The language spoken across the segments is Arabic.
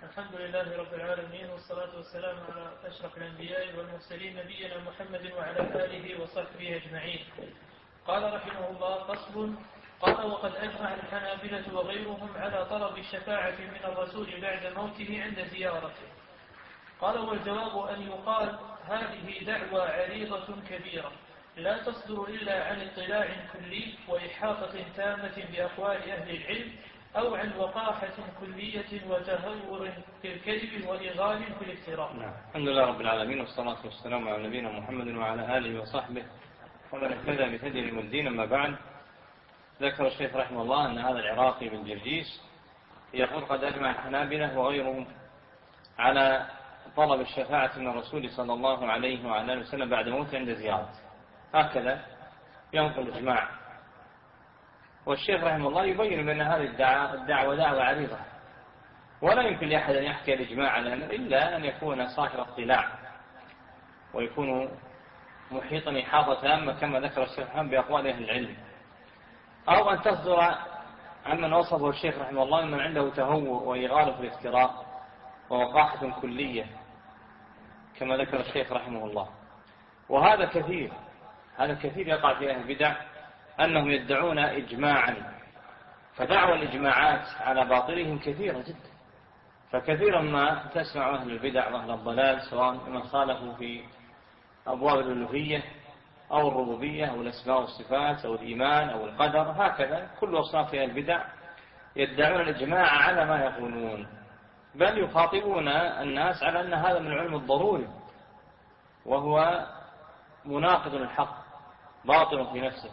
الحمد لله رب العالمين، والصلاة والسلام على أشرف الأنبياء والمرسلين نبينا محمد وعلى آله وصحبه أجمعين. قال رحمه الله: فصل. قال: وقد أجمع الحنابلة وغيرهم على طلب الشفاعة من الرسول بعد موته عند زيارته. قال: والجواب أن يقال: هذه دعوى عريضة كبيرة لا تصدر إلا عن اطلاع كلي وإحاطة تامة بأقوال أهل العلم، أو عن وقاحة كلية وتهور في الكذب وإغال في الافتراء. الحمد لله رب العالمين، والصلاة والسلام على نبينا محمد وعلى آله وصحبه ومن اهتدى بهديه الدين. أما بعد، ذكر الشيخ رحمه الله أن هذا العراقي بن جرجيس يقول: قد أجمع الحنابلة وغيرهم على طلب الشفاعة من الرسول صلى الله عليه وعلى آله وسلم بعد موته عند زيارته. هكذا ينقل الإجماع. والشيخ رحمه الله يبين بأن هذه الدعوة دعوة عريضة، ولا يمكن لأحد أن يحكي الإجماع على الأمر إلا أن يكون صاحب اطلاع ويكون محيطا إحاطة تامة كما ذكر الشيخ رحمه بأقوال أهل العلم، أو أن تصدر عمن وصفه الشيخ رحمه الله من عنده تهور وإغال في الافتراء ووقاحة كلية كما ذكر الشيخ رحمه الله. وهذا كثير، هذا كثير يقع في أهل البدع أنهم يدعون إجماعا، فدعوى الإجماعات على باطلهم كثيرة جدا. فكثيرا ما تسمع أهل البدع وأهل الضلال سواء من خالفوا في أبواب الألوهية أو الربوبية أو الأسماء والصفات أو الإيمان أو القدر، هكذا كل أصناف أهل البدع يدعون الإجماع على ما يقولون، بل يخاطبون الناس على أن هذا من العلم الضروري وهو مناقض الحق باطل في نفسه.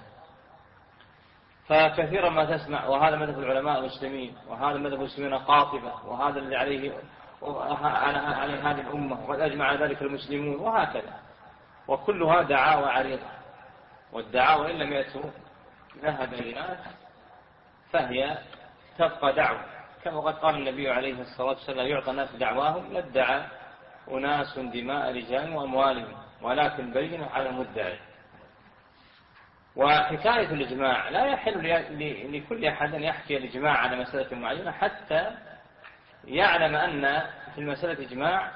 فكثيرا ما تسمع وهذا مذهب العلماء المسلمين، وهذا مذهب المسلمين قاطبة، وهذا اللي عليه هذه الأمة، وقد أجمع ذلك المسلمون، وهكذا. وكلها دعاوى عريضة، والدعاوى إن لم يأتوا لها بينات فهي تبقى دعوة، كما قد قال النبي عليه الصلاة والسلام: يعطى الناس دعواهم لادعى أناس دماء رجال وأموالهم ولكن بينوا على المدعي. وحكاية الإجماع لا يحل لكل أحد أن يحكي الإجماع على مسألة معينة حتى يعلم أن في المسألة إجماع،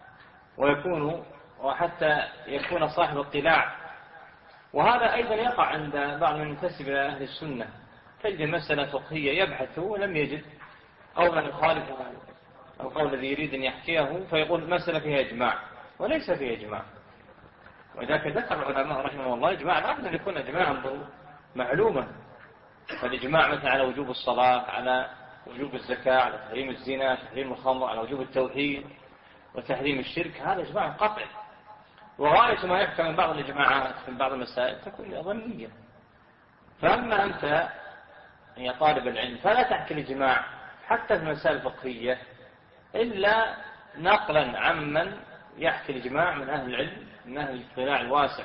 وحتى يكون صاحب اطلاع. وهذا أيضا يقع عند بعض من ينتسب إلى أهل السنة، تجد مسألة فقهية يبحث ولم يجد قولا يخالف القول الذي يريد أن يحكيه، فيقول مسألة فيها إجماع وليس فيها إجماع. وذلك ذكر العلماء رحمه الله إجماع لا بد أن يكون إجماعا معلوما. فالإجماع مثلا على وجوب الصلاة، على وجوب الزكاة، على تحريم الزنا، تحريم الخمر، على وجوب التوحيد وتحريم الشرك، هذا إجماع قطعي. وغاية ما يحكم من بعض الإجماعات في بعض المسائل تكون ظنية. فأما أنت يا طالب العلم فلا تحكي الإجماع حتى في المسائل الفقهية إلا نقلا عمن يحكي الإجماع من أهل العلم، من أهل الاطلاع الواسع،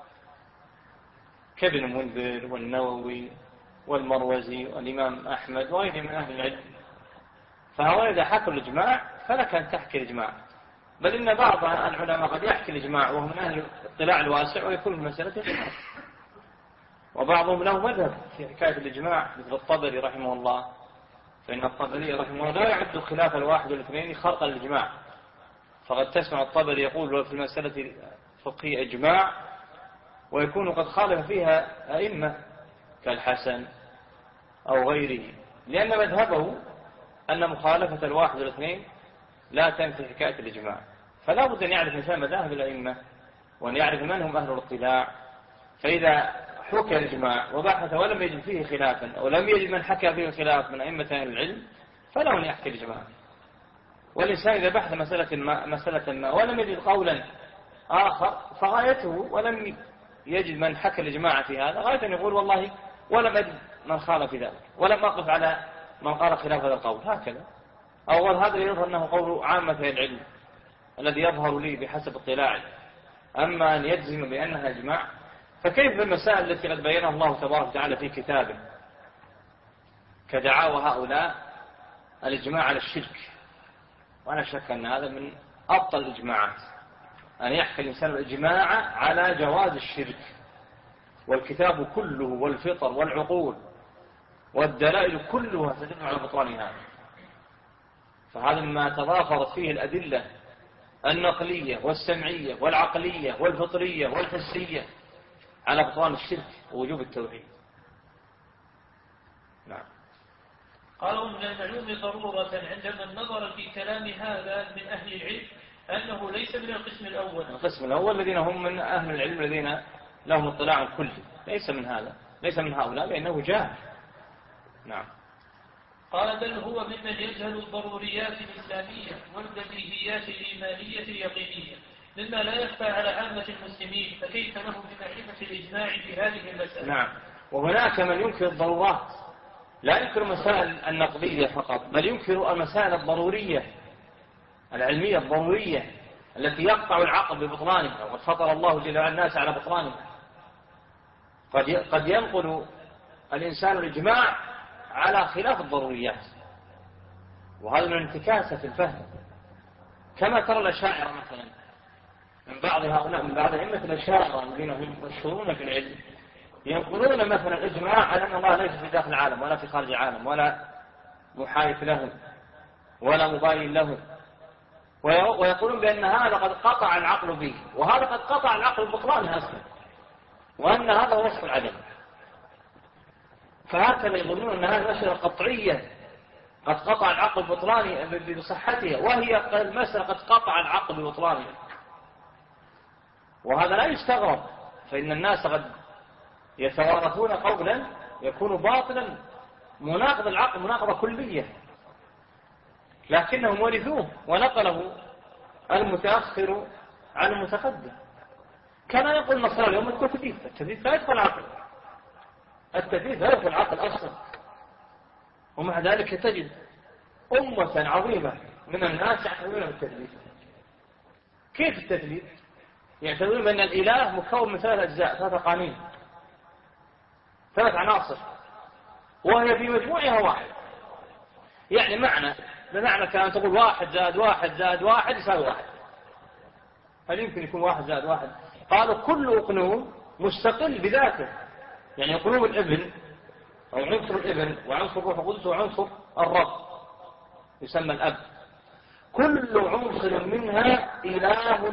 كابن المنذر والنووي والمروزي والإمام أحمد وغيره من أهل العلم. فهؤلاء إذا حكوا الإجماع فلك أن تحكي الإجماع، بل إن بعض العلماء قد يحكي الإجماع وهم من أهل الاطلاع الواسع ويكون في مسألة إجماع. وبعضهم له مذهب في حكاية الإجماع مثل الطبري رحمه الله، فإن الطبري رحمه الله لا يعد خلاف الواحد والاثنين خرق الإجماع. فقد تسمع الطبري يقول في المسألة الفقهية إجماع، ويكون قد خالف فيها أئمة كالحسن أو غيره، لأن مذهبه أن مخالفة الواحد والاثنين لا تنفي حكاية الإجماع. فلا بد أن يعرف الإنسان مذاهب الأئمة وأن يعرف من هم أهل الاطلاع. فإذا حكى الإجماع وبحث ولم يجد فيه خلافا أو لم يجد من حكى فيه خلاف من أئمة أهل العلم فله أن يحكي الإجماع. والإنسان إذا بحث مسألة ما ولم يجد قولا آخر فغايته ولم يجد من حكى الإجماع في هذا، غاية أن يقول والله ولم أجد من خالف في ذلك، ولم أقف على من قال خلاف هذا القول، هكذا. أول هذا يظهر أنه قول عامة العلم الذي يظهر لي بحسب اطلاعي. أما أن يجزم بأنها إجماع، فكيف بالمسائل التي قد بينها الله تبارك وتعالى في كتابه كدعاوى هؤلاء الإجماع على الشرك؟ وأنا شك أن هذا من أبطل الإجماعات، أن يحكي الإنسان الإجماع على جواز الشرك، والكتاب كله والفطر والعقول والدلائل كلها تدل على بطلان هذا. فهذا مما تضافرت فيه الأدلة النقلية والسمعية والعقلية والفطرية والحسية على بطلان الشرك ووجوب التوحيد. نعم. قالوا من المعلوم ضرورة عندما النظر في كلام هذا من أهل العلم أنه ليس من القسم الأول. القسم الأول الذين هم من أهل العلم الذين لهم اطلاع كلي، ليس من هذا، ليس من هؤلاء، لأنه جاهل. نعم. قال بل هو ممن يجهل الضروريات الإسلامية والبديهيات الإيمانية اليقينية مما لا يخفى على عامة المسلمين، فكيف له بمعرفة الإجماع في هذه المسألة؟ نعم. وهناك من ينكر الضرورات، لا ينكر المسائل النقدية فقط، بل ينكر المسائل الضرورية العلمية الضرورية التي يقطع العقل ببطلانها، وقد فطر الله جل وعلا الناس على بطلانها. قد ينقل الإنسان الإجماع على خلاف الضروريات، وهذا من انتكاسة في الفهم، كما ترى الأشاعرة مثلا من بعض هؤلاء، من بعض أئمة الأشاعرة الذين هم مشهورون في العلم، ينقلون مثلا الإجماع على أن الله ليس في داخل العالم ولا في خارج العالم ولا محايف له ولا مباين له، ويقولون بأن هذا قد قطع العقل به، وهذا قد قطع العقل ببطلانه أصلا، وأن هذا وصف العدم. فهكذا يظنون أن هذه المسألة قطعية قد قطع العقل ببطلانه بصحتها، وهي المسألة قد قطع العقل ببطلانها. وهذا لا يستغرب، فإن الناس قد يتوارثون قولا يكون باطلا مناقض العقل مناقضة كلية، لكنهم ورثوه ونقله المتأخر عن المتقدم. كان يقول النصارى اليوم التثبيت لا يدخل العقل، التثبيت لا يدخل العقل أصلا. ومع ذلك تجد أمة عظيمة من الناس يعتبرون بالتثبيت. كيف التثبيت؟ يعتبرون بأن الإله مكون من 3 أجزاء، 3 قانون، 3 عناصر، وهي في مجموعها واحد. يعني بمعنى كان تقول 1 زائد 1 زائد 1 يساوي 1. هل يمكن يكون 1 زائد 1؟ قالوا كل أقنوم مستقل بذاته، يعني أقنوم الابن أو عنصر الابن وعنصر الروح القدس وعنصر الرب يسمى الأب، كل عنصر منها إله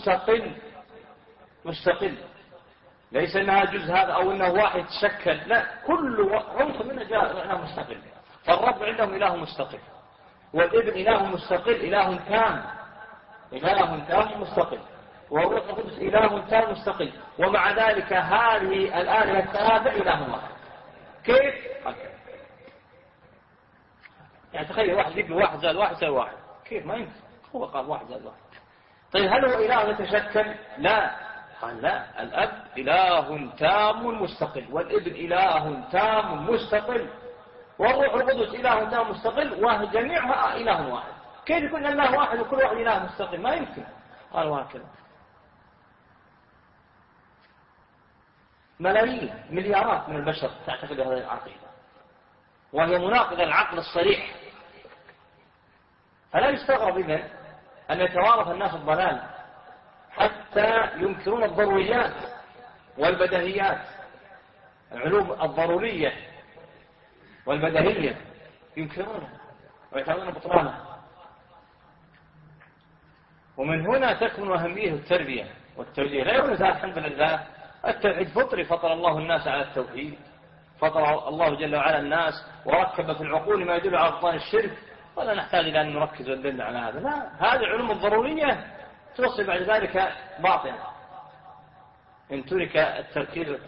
مستقل، ليس أنها جزء هذا أو أنه واحد تشكل، لا، كل عنصر منها جاء معناه مستقل. فالرب عندهم إله مستقل، والابن إله مستقل، إله تام مستقل، والروح القدس إله تام مستقل، ومع ذلك هذه الآلهة الثلاثة إله واحد. كيف؟ يعني تخيل واحد يقول 1 زائد 1 يساوي 1، كيف؟ ما يمكن. هو قال 1 زائد 1. طيب هل هو إله يتشكل؟ لا، قال لا، الأب إله تام مستقل، والابن إله تام مستقل، والروح القدس إله تام مستقل، وجميعها إله واحد. كيف يكون الله واحد وكل واحد إله مستقل؟ ما يمكن. قالوا هكذا. ملايين مليارات من البشر تعتقد هذه العقيدة، وهي مناقضة العقل الصريح. فلا يستغرب إذن أن يتوارث الناس الضلال حتى ينكرون الضروريات والبديهيات، العلوم الضرورية والبديهية ينكرونها ويتعلمون بطلانها. ومن هنا تكمن أهمية التربية والتوجيه. لا يقول الحمد لله التوحيد فطري، فطر الله الناس على التوحيد، فطر الله جل وعلا الناس وركب في العقول ما يدل على بطلان الشرك، ولا نحتاج إلى أن نركز وندل على هذا. لا، هذه العلوم الضرورية توصل بعد ذلك باطنة إن ترك التركيز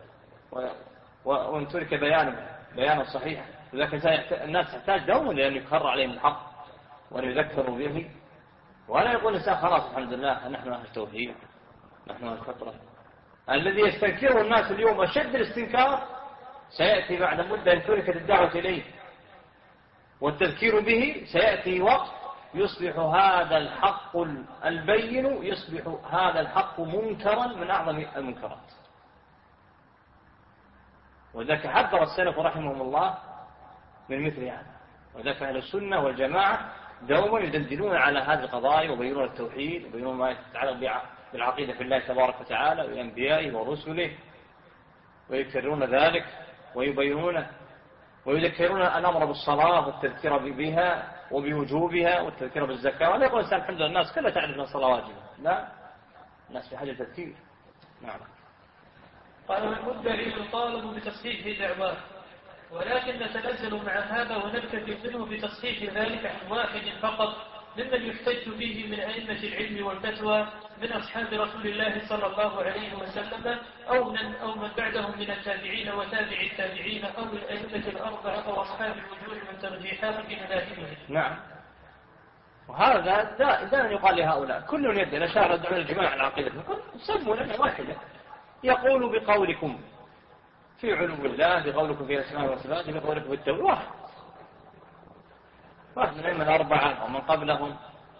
وإن ترك بيانا صحيحا. لذلك الناس تحتاج دوما لأن يقر عليهم الحق وأن يذكروا به، ولا يقول الإنسان خلاص الحمد لله نحن أهل التوحيد، نحن أهل الفطرة. الذي يستنكره الناس اليوم أشد الاستنكار سيأتي بعد مدة إن تركت الدعوة إليه والتذكير به، سيأتي وقت يصبح هذا الحق البين، يصبح هذا الحق منكرا من أعظم المنكرات. وذلك حذر السلف رحمهم الله من مثل هذا. وذلك أهل السنة والجماعة دوما يدندنون على هذه القضايا ويبينون التوحيد ويبينون ما يتعلق بالعقيدة في الله تبارك وتعالى وأنبيائه ورسله، ويكررون ذلك ويبينونه ويذكرون الأمر بالصلاة والتذكير بها وبوجوبها والتذكير بالزكاة، ولا يقول الإنسان الحمد لله الناس كلها تعرف من صلواتهم، لا، الناس في حاجة تذكير. نعم. قال والمدعي يطالب بتصحيح دعواه، ولكن نتنزل مع هذا ونكتفي منه بتصحيح ذلك عن واحد فقط ممن يحتج به من أئمة العلم والفتوى من أصحاب رسول الله صلى الله عليه وسلم أو من بعدهم من التابعين وتابع التابعين أو الأئمة الأربعة أو أصحاب الوجوه والترجيحات في مذاهبهم. نعم. وهذا دائما يقال لهؤلاء كل يد إلى شهر الدعوة الجماعة العقيدة، سموا لنا واحدة يقول بقولكم في علو الله، بقولكم في أسماء وصفاته، بقولكم في التوراة، واحد من الأئمة الأربعة ومن قبلهم،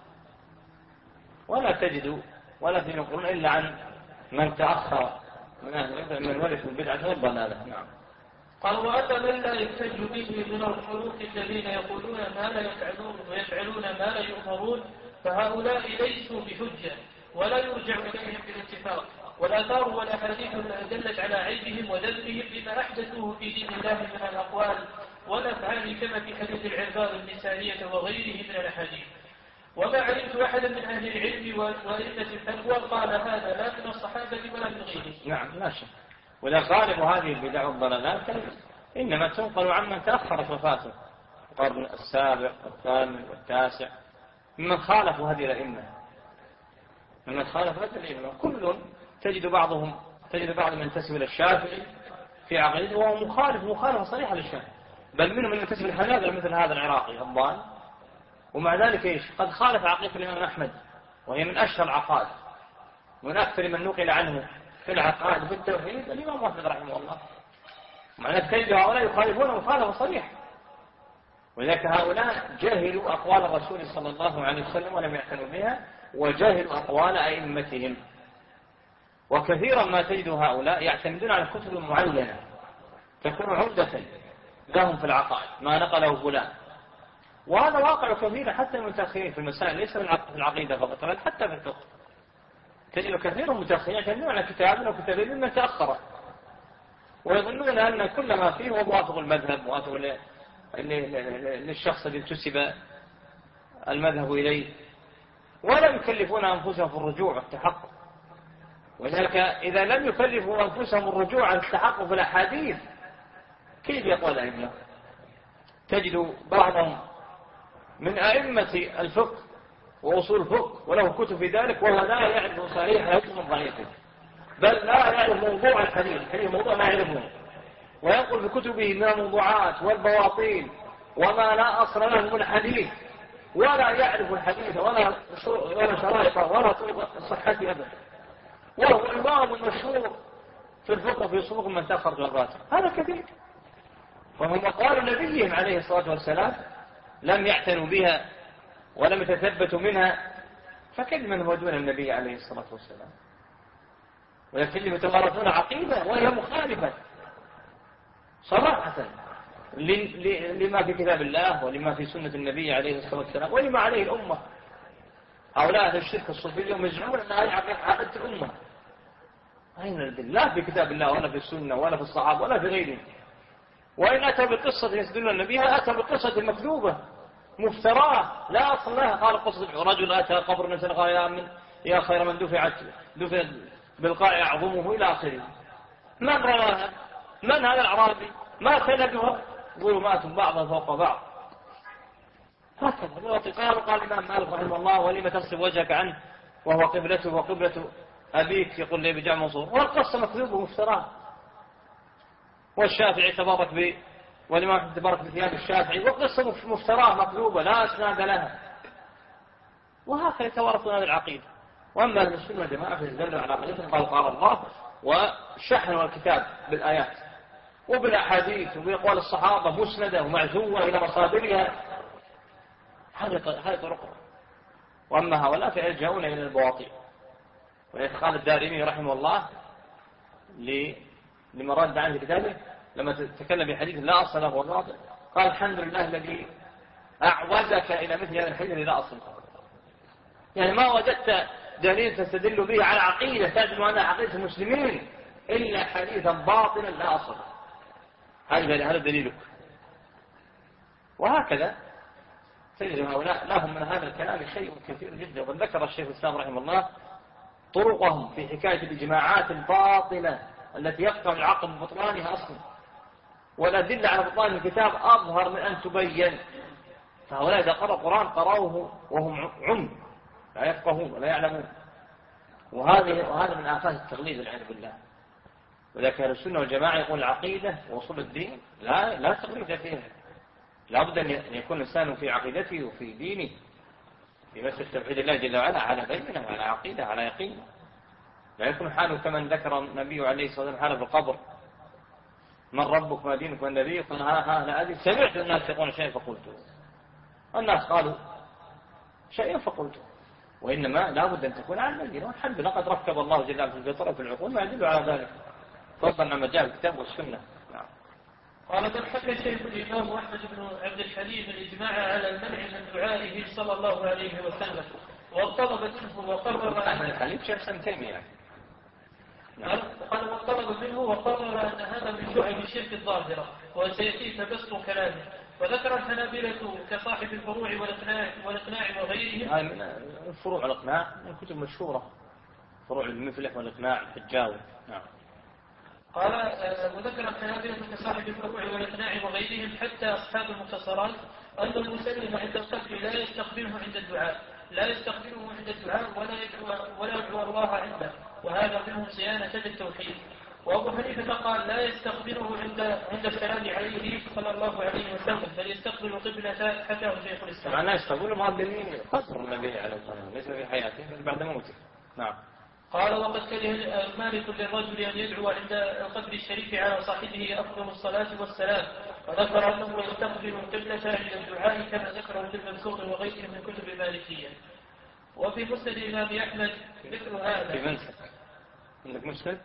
ولا تجدوا ولا تنقلون إلا عن من تأخر من أهل من ورث البدعة والضلالة. نعم. قال وأما من لا يحتج به من الخلوق الذين يقولون ما لا يفعلون ويفعلون ما لا يؤمرون، فهؤلاء ليسوا بحجة ولا يرجع إليهم بالاتفاق، والآثار والأحاديث دلت على عيبهم وذنبهم بما أحدثوه في دين الله من الأقوال والأفعال كما في حديث العرباض النسائية وغيره من الأحاديث. وما علمت أحدا من أهل العلم وأئمة الفتوى قال هذا لا من الصحابة ولا من غيرهم. نعم لا شك. وإذا غالب هذه البدع والضلالات إنما تنقل عمن تأخرت وفاته القرن السابع والثامن والتاسع ممن خالفوا هذه الأئمة، ممن خالف هذه الأئمة كل تجد بعضهم ينتسب إلى الشافعي في عقيدته وهو مخالفة صريحة للشافعي، بل منهم من ينتسب الحنابلة مثل هذا العراقي الضال، ومع ذلك إيش قد خالف عقيدة الإمام أحمد وهي من أشهر العقائد، ومن أكثر من نقل عنه في العقائد في التوحيد الإمام أحمد رحمه الله. مع ذلك تجد هؤلاء يخالفون مخالفة صريحة، ولذلك هؤلاء جهلوا أقوال الرسول صلى الله عليه وسلم ولم يعتنوا بها، وجهلوا أقوال أئمتهم. وكثيرا ما تجد هؤلاء يعتمدون على كتب معينة تكون عمدة لهم في العقائد ما نقله فلان، وهذا واقع كثير حتى المتأخرين في المسائل، ليس في العقيدة فقط بل حتى في الفقه. تجد كثير من المتأخرين يعتمدون على كتاب وكتابين مما تأخر، ويظنون أن كل ما فيه هو موافق المذهب، موافق للشخص الذي انتسب المذهب إليه، ولا يكلفون أنفسهم في الرجوع والتحقق. ولذلك إذا لم يكلفوا أنفسهم الرجوع عن التحقق في الأحاديث كيف يقول أئمة؟ تجد بعضهم من أئمة الفقه وأصول الفقه وله كتب في ذلك وهو لا يعرف صحيح حكم ضعيفه، بل لا يعرف موضوع الحديث، موضوع ما يعرفه، وينقل في كتبه من الموضوعات والبواطيل وما لا أصل له من الحديث، ولا يعرف الحديث ولا شرائطه ولا طرق صحته أبدا، وهو إمام مشهور في الفقه في صفوف من تأخر جراته. هذا كثير، وهم قالوا نبيهم عليه الصلاة والسلام لم يعتنوا بها ولم يتثبتوا منها، فكيف من هو دون النبي عليه الصلاة والسلام؟ ولكن يتوارثون عقيدة وهي مخالفة صراحة لما في كتاب الله ولما في سنة النبي عليه الصلاة والسلام ولما عليه الأمة. هؤلاء أهل الشرك الصوفي اليوم يزعمون أن هذه عقيدة الأمة، أين الدليل؟ لا في كتاب الله ولا في السنة ولا في الصحابة ولا في غيره. وإن أتى بقصة يستدلون النبي أتى بقصة مكذوبة مفتراه لا أصل لها. قال قصة رجل أتى قبر من سنغا يا خير من دفع بالقاع أعظمه إلى آخره. من رواها؟ من هذا الأعرابي؟ ما سندها؟ ظلمات بعضها فوق بعض. هكذا قال الإمام مالك رحمه الله ولما تصرف وجهك عنه وهو قبلته وقبلة أبيك يقول لي بجع منصور. والقصة مكذوبة مفتراه. والشافعي تبارك والإمام تبارك بثياب الشافعي وقصة مفتراه مكذوبة لا أسناد لها. وهكذا يتوارثون هذه العقيدة. وأما أهل السنة والجماعة فيدلوا على عقيدتهم قال الله وشحنوا الكتاب بالآيات وبالأحاديث وبأقوال الصحابة مسندة ومعزوة إلى مصادرها. هذه طرقهم. وأما هؤلاء فيلجؤون إلى البواطيل. ويتقال الدارمي رحمه الله لما رد عنه كتابه لما تكلم بحديث لا أصل له والباطل قال الحمد لله الذي أعوزك إلى مثل هذا الحديث لا أصل له. يعني ما وجدت دليل تستدل به على عقيدة تعلم أنها عقيدة المسلمين إلا حديثا باطلا لا أصل. هذا دليلك. وهكذا تجد هؤلاء لهم من هذا الكلام شيء كثير جدا. وقد ذكر الشيخ الإسلام رحمه الله طرقهم في حكاية الإجماعات الباطلة التي يقطع العقل ببطلانها أصلا، والأدلة على بطلان الكتاب أظهر من أن تبين. فهؤلاء إذا قرأوا القرآن قرأوه وهم عم لا يفقهون ولا يعلمون، وهذا من آفات التغليظ والعياذ بالله. ولكن أهل السنة والجماعة يقول العقيدة وأصول الدين لا تغليظ فيها، لابد أن يكون الإنسان في عقيدته وفي دينه في مسألة توحيد الله جل وعلا على بينة وعلى عقيدة على يقين. لا يكون حاله كمن ذكر النبي عليه الصلاة والسلام حاله في القبر: من ربك ما دينك والنبي؟ قال لا أدري، سمعت الناس يقولون شيئا فقلته. الناس قالوا شيئا فقلته، وإنما لا بد أن تكون على البينة. والحمد لله قد ركب الله جل وعلا في الفطرة في العقول ما يدل على ذلك، فضلا عما جاء الكتاب والسنة. نعم. قال قد حكى شيخ الإمام أحمد بن عبد الحليم الإجماع على المنع من دعائه صلى الله عليه وسلم، وطلب منه وقرر أحمد الحليم شيخ سنتين يعني. قال وطلب منه وقرر أن هذا من شعب الشرك الظاهرة، وسيأتي تبسط كلامه. وذكر الحنابلة كصاحب الفروع والإقناع وغيرهم. هاي من الفروع والإقناع من كتب مشهورة، فروع المفلح والإقناع الحجاوي. نعم. قال وذكر الحنابلة كصاحب الفروع والإقناع وغيرهم حتى أصحاب المختصرات أن المسلم عند القتل لا يستقبله عند الدعاء، ولا يدعو الله عنده، وهذا منه صيانة التوحيد. وأبو حنيفة قال لا يستقبله عند السلام عليه صلى الله عليه وسلم، بل يستقبل قبلة حكاه شيخ الإسلام. معناه يستقبله معظمين قصر النبي عليه الصلاة والسلام ليس في حياته بل بعد موته. نعم. قال وقد كره مالك للرجل أن يدعو عند القبر الشريف على صاحبه أفضل الصلاة والسلام، وذكر أنه يستقبل القبلة عند الدعاء كما ذكره في المنسوخ وغيره من كتب المالكية. وفي مسند الإمام أحمد مثل هذا. في منسك عندك مسند؟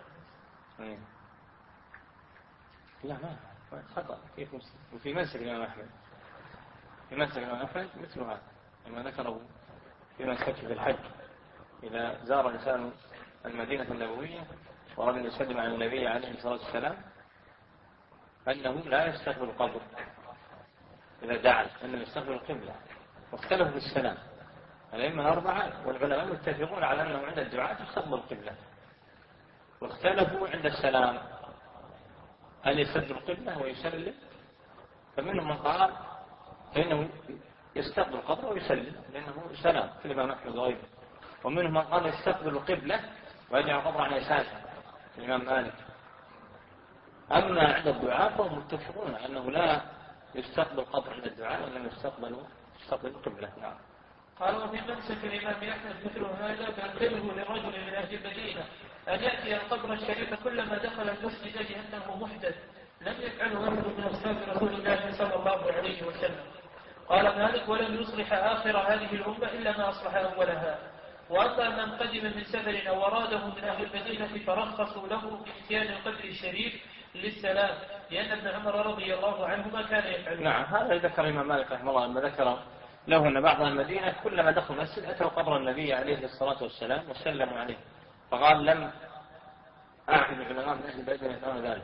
لا ما خطأ. كيف مسند؟ وفي منسك الإمام أحمد، في منسك الإمام أحمد مثل هذا لما ذكره في منسك في الحج: إذا زار الإنسان المدينة النبوية وأراد أن يسلم على النبي عليه الصلاة والسلام أنه لا يستقبل القبر إذا دعا، أنه يستقبل القبلة. واختلفوا في السلام الأئمة الأربعة والعلماء متفقون على أنه عند الدعاء تستقبل القبلة، واختلفوا عند السلام هل يستقبل القبلة ويسلم. فمنهم من قال فإنه يستقبل القبر ويسلم لأنه سلام في الإمام أحمد وغيره، ومنهم من قال يستقبل القبلة ويجعل القبر عن يساره الإمام مالك. أما عند الدعاء فهم متفقون أنه لا يستقبل القبر عند الدعاء وإنما يستقبل القبلة. نعم. قال وفي منسك الإمام أحمد مثل هذا فأنكره لرجل من أهل المدينة أن يأتي القبر الشريف كلما دخل المسجد لأنه محدث، لم يفعله أحد من أصحاب رسول الله صلى الله عليه وسلم. قال مالك ولم يصلح آخر هذه الأمة إلا ما أصلح أولها. وأما من قدم من سفر أو أراده من أهل المدينة فرخصوا له بإتيان القبر الشريف للسلام، لأن ابن عمر رضي الله عنهما كان يفعله. نعم. هذا ذكر الإمام مالك رحمه الله لما ذكر له أن بعض المدينة كلما دخل المسجد أتوا قبر النبي عليه الصلاة والسلام وسلموا عليه، فقال لم أعلم العلماء من أهل البيت أن يفعلون ذلك،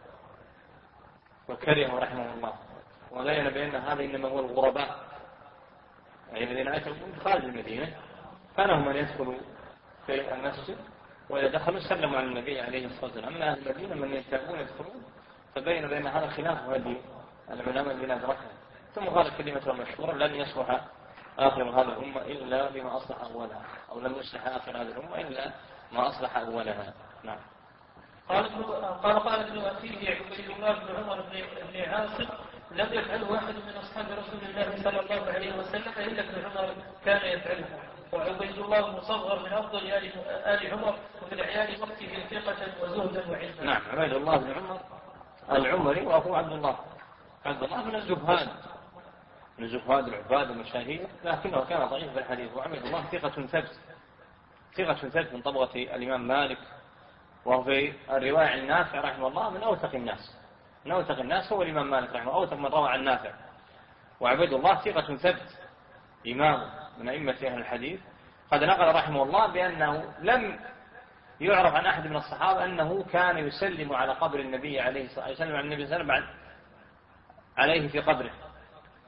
وكرهه رحمه الله. وبين بأن هذا إنما هو الغرباء، أي الذين أتوا من خارج المدينة فلهم أن يدخلوا في المسجد، وإذا دخلوا سلموا على النبي عليه الصلاة والسلام. أما أهل المدينة من يتابعون يدخلون، فبين بأن هذا خلاف هذه العلماء الذين أدركها. ثم قال كلمة مشهورة: لن يصلح آخر هذه الأمة إلا بما أصلح أولها، أو لن يصلح آخر هذه الأمة إلا ما أصلح أولها. نعم. قال ابن أخيه عبيد الله بن عمر بن عاصم: لم يفعله أحد من أصحاب رسول الله صلى الله عليه وسلم إلا ابن عمر كان يفعله. وعبيد الله مصغر من أفضل آل عمر، وفي العيال وقته ثقة وزهدا وعلما. نعم. عبيد الله بن عمر العمري وأخوه عبد الله من الزهاد، من زهاد العباد المشاهير، لكنه كان ضعيف في الحديث. وعبيد الله ثقة ثبت من طبقة الإمام مالك، وهو في الرواية عن نافع رحمه الله من أوثق الناس هو الإمام مالك رحمه الله، أوثق من روى عن نافع. وعبيد الله ثقة ثبت إمام من أئمة أهل الحديث، قد نقل رحمه الله بأنه لم يعرف عن أحد من الصحابة أنه كان يسلم على قبر النبي عليه الصلاة والسلام، عليه في قبره،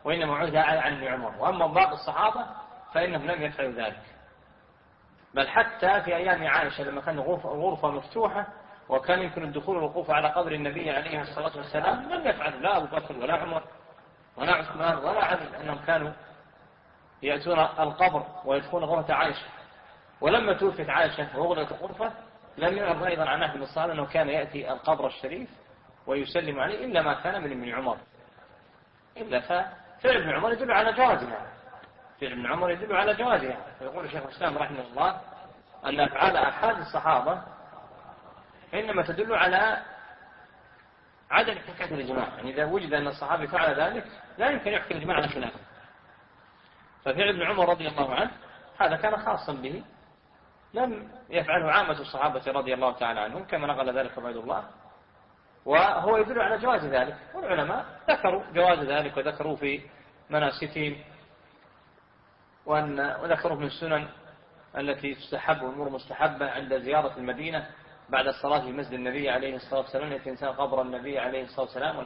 وإنما عهد عن ابن عمر. وأما باقي الصحابة فإنهم لم يفعلوا ذلك، بل حتى في أيام عائشة لما كان غرفة مفتوحة وكان يمكن الدخول والوقوف على قبر النبي عليه الصلاة والسلام لم يفعلوا لا أبو بكر ولا عمر ولا عثمان ولا علي، أنهم كانوا يأتون القبر ويدخلون غرفة عائشة. ولما توفت عائشة وغلقت الغرفة لم يعرض أيضا عن أحد من الصحابة أنه كان يأتي القبر الشريف ويسلم عليه إلا ما كان من ابن عمر. إلا فعل ابن عمر يدل على جوازها، فعل ابن عمر يدل على جوازها. فيقول شيخ الإسلام رحمه الله أن أفعال أحد الصحابة إنما تدل على عدم حكاية الإجماع، يعني إذا وجد أن الصحابي فعل ذلك لا يمكن يحكي الإجماع على خلافه. ففعل ابن عمر رضي الله عنه هذا كان خاصا به، لم يفعله عامة الصحابة رضي الله تعالى عنهم كما نقل ذلك عبيد الله، وهو يدل على جواز ذلك. والعلماء ذكروا جواز ذلك وذكروا في مناسكهم، وذكروا من السنن التي تستحب والأمور مستحبة عند زيارة المدينة بعد الصلاة في مسجد النبي عليه الصلاة والسلام يأتي إنسان قبر النبي عليه الصلاة والسلام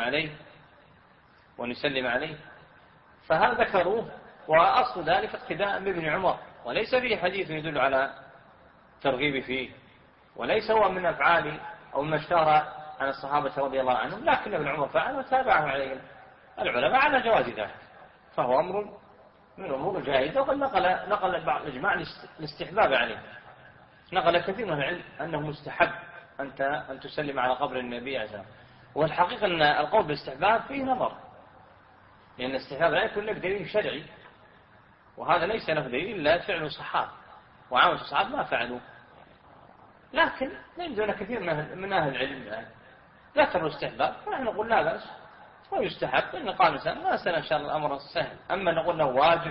ونسلم عليه فهذا ذكروه. وأصل ذلك اقتداء بابن عمر، وليس فيه حديث يدل على ترغيب فيه، وليس هو من أفعال أو ما اشتهر عن الصحابة رضي الله عنهم، لكن ابن عمر فعل وتابعه عليه العلماء على جواز ذلك، فهو أمر من أمور جائزة. وقد نقل بعض الإجماع الاستحباب عليه، نقل كثير من العلم أنه مستحب أن تسلم على قبر النبي عليه الصلاة والسلام. والحقيقة أن القول بالاستحباب فيه نظر، لأن الاستحباب لا يكون لك دليل شرعي، وهذا ليس له دليل إلا فعل الصحابة، وعامة الصحابة ما فعلوا. لكن عندنا كثير من أهل العلم ذكروا الاستحباب، فنحن نقول لا بأس ويستحب إن قال الإنسان ما سنة إن شاء الله الأمر سهل. أما نقول له واجب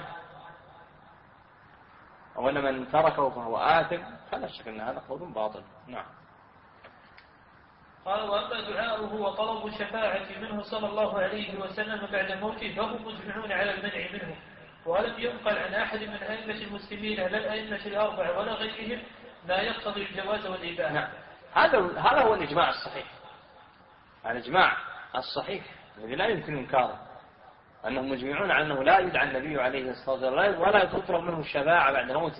أو أن من تركه فهو آثم فلا شك أن هذا قول باطل. نعم. قال وأما دعاؤه وطلب الشفاعة منه صلى الله عليه وسلم بعد موته فهم مجمعون على المنع منه، ولم ينقل عن أحد من أئمة المسلمين لا الأئمة الأربعة ولا غيرهم ما يقتضي الجواز والإباحة. نعم. هذا هو الإجماع الصحيح، الإجماع الصحيح الذي لا يمكن إنكاره، أنهم مجمعون على أنه لا يدعى النبي عليه الصلاة والسلام ولا تطلب منه الشفاعة بعد موته،